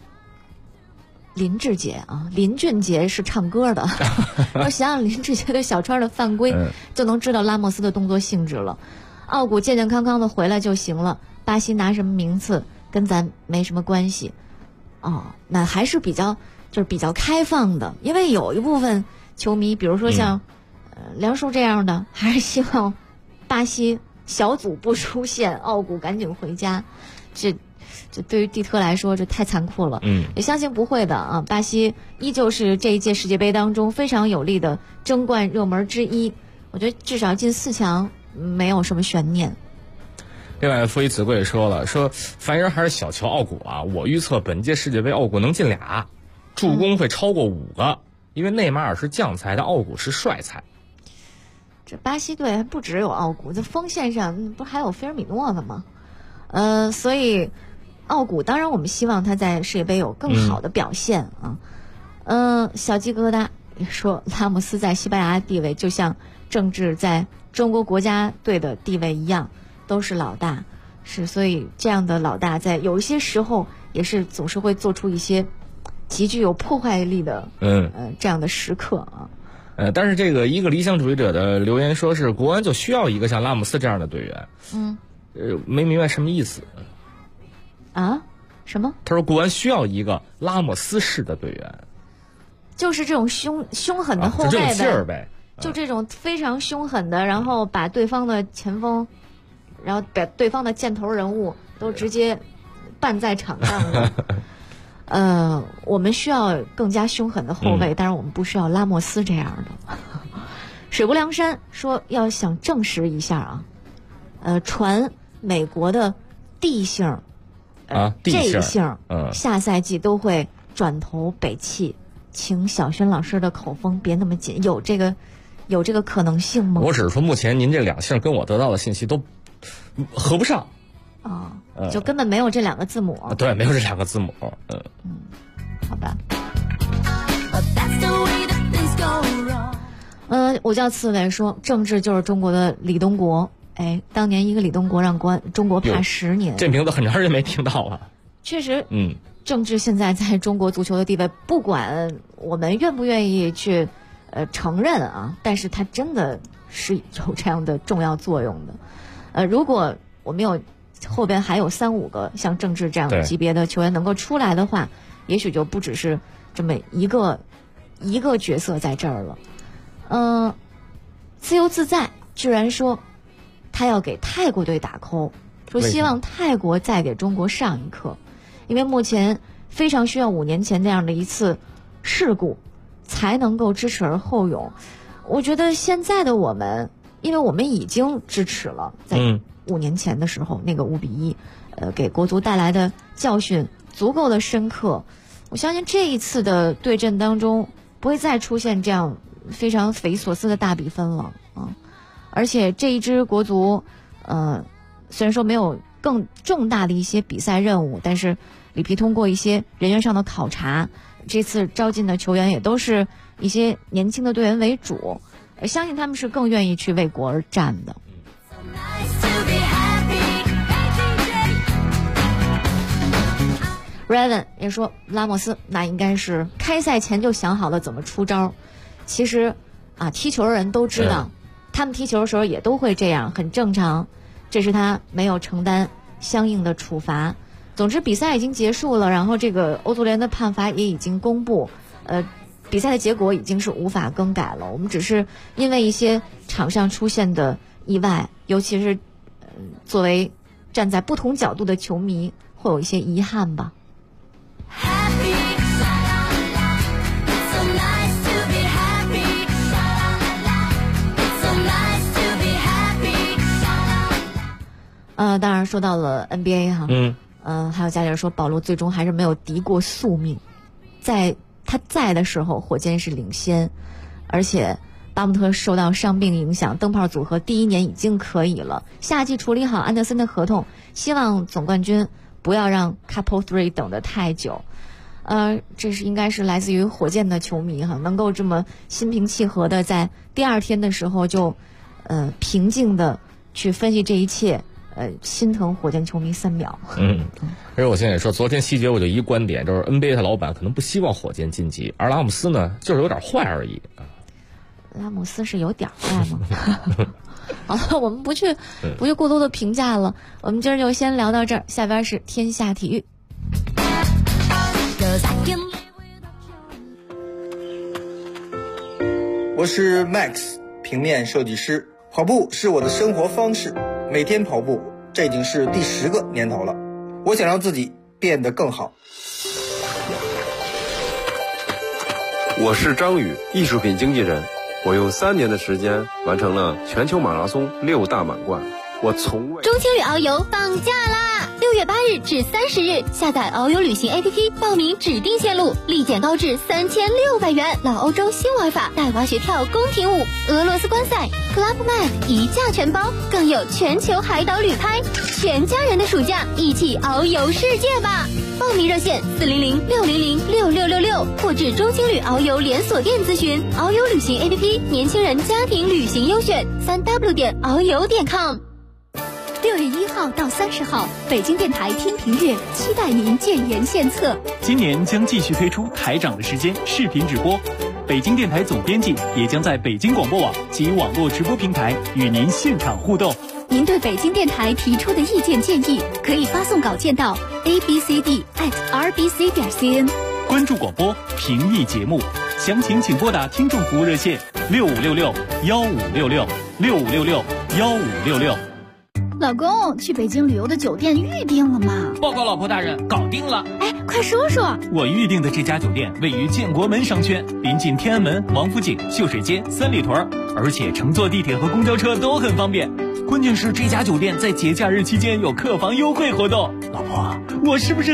林志杰啊，林俊杰是唱歌的我想想林志杰对小川的犯规就能知道拉莫斯的动作性质了。奥古健健康康的回来就行了，巴西拿什么名次跟咱没什么关系。那还是比较开放的，因为有一部分球迷比如说像梁叔这样的，还是希望巴西小组不出线，奥古赶紧回家。这对于蒂特来说这太残酷了。也相信不会的啊，巴西依旧是这一届世界杯当中非常有力的争冠热门之一，我觉得至少进4强没有什么悬念。 另外傅一子贵也说了，说凡人还是小瞧奥古啊，我预测本届世界杯奥古能进2，助攻会超过5个，因为内马尔是将才，但奥古是帅才。 这巴西队不只有奥古，在锋线上不还有菲尔米诺呢吗？所以奥古，当然我们希望他在世界杯有更好的表现啊。小鸡疙瘩说拉莫斯在西班牙地位就像郑智在中国国家队的地位一样，都是老大，所以这样的老大在有一些时候也是总是会做出一些极具有破坏力的这样的时刻啊。 但是这个一个理想主义者的留言说是国安就需要一个像拉莫斯这样的队员。没明白什么意思啊？什么？ 他说国安需要一个拉莫斯式的队员， 就是这种凶狠的后卫就这种劲儿呗， 就这种非常凶狠的，然后把对方的前锋，然后把对方的箭头人物都直接办在场上了。我们需要更加凶狠的后卫，但是我们不需要拉莫斯这样的。水泊梁山说要想证实一下啊，传美国的D姓，J姓，下赛季都会转投北汽，请小轩老师的口风别那么紧，有这个可能性吗？ 我只是说目前您这2姓跟我得到的信息都合不上。 就根本没有这2个字母。 对，没有这2个字母。 好吧。我叫刺猬说，郑智就是中国的李东国。当年一个李东国让中国怕10年。 这名字很长时间没听到了。 确实，郑智现在在中国足球的地位，不管我们愿不愿意去承认啊，但是他真的是有这样的重要作用的。如果我们有后边还有3-5个像郑智这样级别的球员能够出来的话，也许就不只是这么一个角色在这儿了。自由自在居然说他要给泰国队打 call， 说希望泰国再给中国上一课，因为目前非常需要5年前那样的一次事故才能够知耻而后勇。我觉得现在的我们，因为我们已经支持了，在5年前的时候那个5-1，给国足带来的教训足够的深刻。我相信这一次的对阵当中不会再出现这样非常匪夷所思的大比分了啊！而且这一支国足，虽然说没有更重大的一些比赛任务，但是里皮通过一些人员上的考察，这次招进的球员也都是一些年轻的队员为主，相信他们是更愿意去为国而战的。Raven 也说拉莫斯那应该是开赛前就想好了怎么出招。其实踢球的人都知道，他们踢球的时候也都会这样，很正常。这是他没有承担相应的处罚。总之比赛已经结束了，然后这个欧足联的判罚也已经公布，比赛的结果已经是无法更改了。我们只是因为一些场上出现的意外，尤其是作为站在不同角度的球迷会有一些遗憾吧。当然说到了 NBA 哈，还有家里人说保罗最终还是没有敌过宿命，在他在的时候火箭是领先，而且巴姆特受到伤病影响，灯泡组合第1年已经可以了，夏季处理好安德森的合同，希望总冠军不要让 Couple 3等得太久。这是应该是来自于火箭的球迷哈，能够这么心平气和的在第2天的时候就平静的去分析这一切，心疼火箭球迷3秒。 而且我现在也说，昨天西决我就一观点，就是 NBA 的老板可能不希望火箭晋级，而拉姆斯呢就是有点坏而已。 拉姆斯是有点坏吗？好了，我们不去过多的评价了，我们今儿就先聊到这儿，下边是天下体育。 我是 Max， 平面设计师。跑步是我的生活方式，每天跑步，这已经是第10个年头了。我想让自己变得更好。 我是张宇，艺术品经纪人。我用3年的时间完成了全球马拉松6大满贯。我从未。 中青旅遨游放假啦！ 6月8日至30日，下载遨游旅行 APP 报名指定线路，立减高至3600元。老欧洲新玩法，带娃学跳宫廷舞，俄罗斯观赛 Club Med 一价全包，更有全球海岛旅拍，全家人的暑假一起遨游世界吧！报名热线400-600-6666，或至中青旅遨游连锁店咨询。遨游旅行 APP 年轻人家庭旅行优选，3w.遨游.com。 6月1号到30号，北京电台听评乐，期待您建言献策。 今年将继续推出台长的时间视频直播，北京电台总编辑也将在北京广播网及网络直播平台与您现场互动。 您对北京电台提出的意见建议，可以发送稿件到 abcd@rbc.cn。 关注广播，评议节目，详情请拨打听众服务热线6566-1566，6566-1566。 老公，去北京旅游的酒店预定了吗？ 报告老婆大人，搞定了。 哎，快说说。 我预定的这家酒店位于建国门商圈，临近天安门、王府井、秀水街、三里屯，而且乘坐地铁和公交车都很方便。关键是这家酒店在节假日期间有客房优惠活动。老婆，我是不是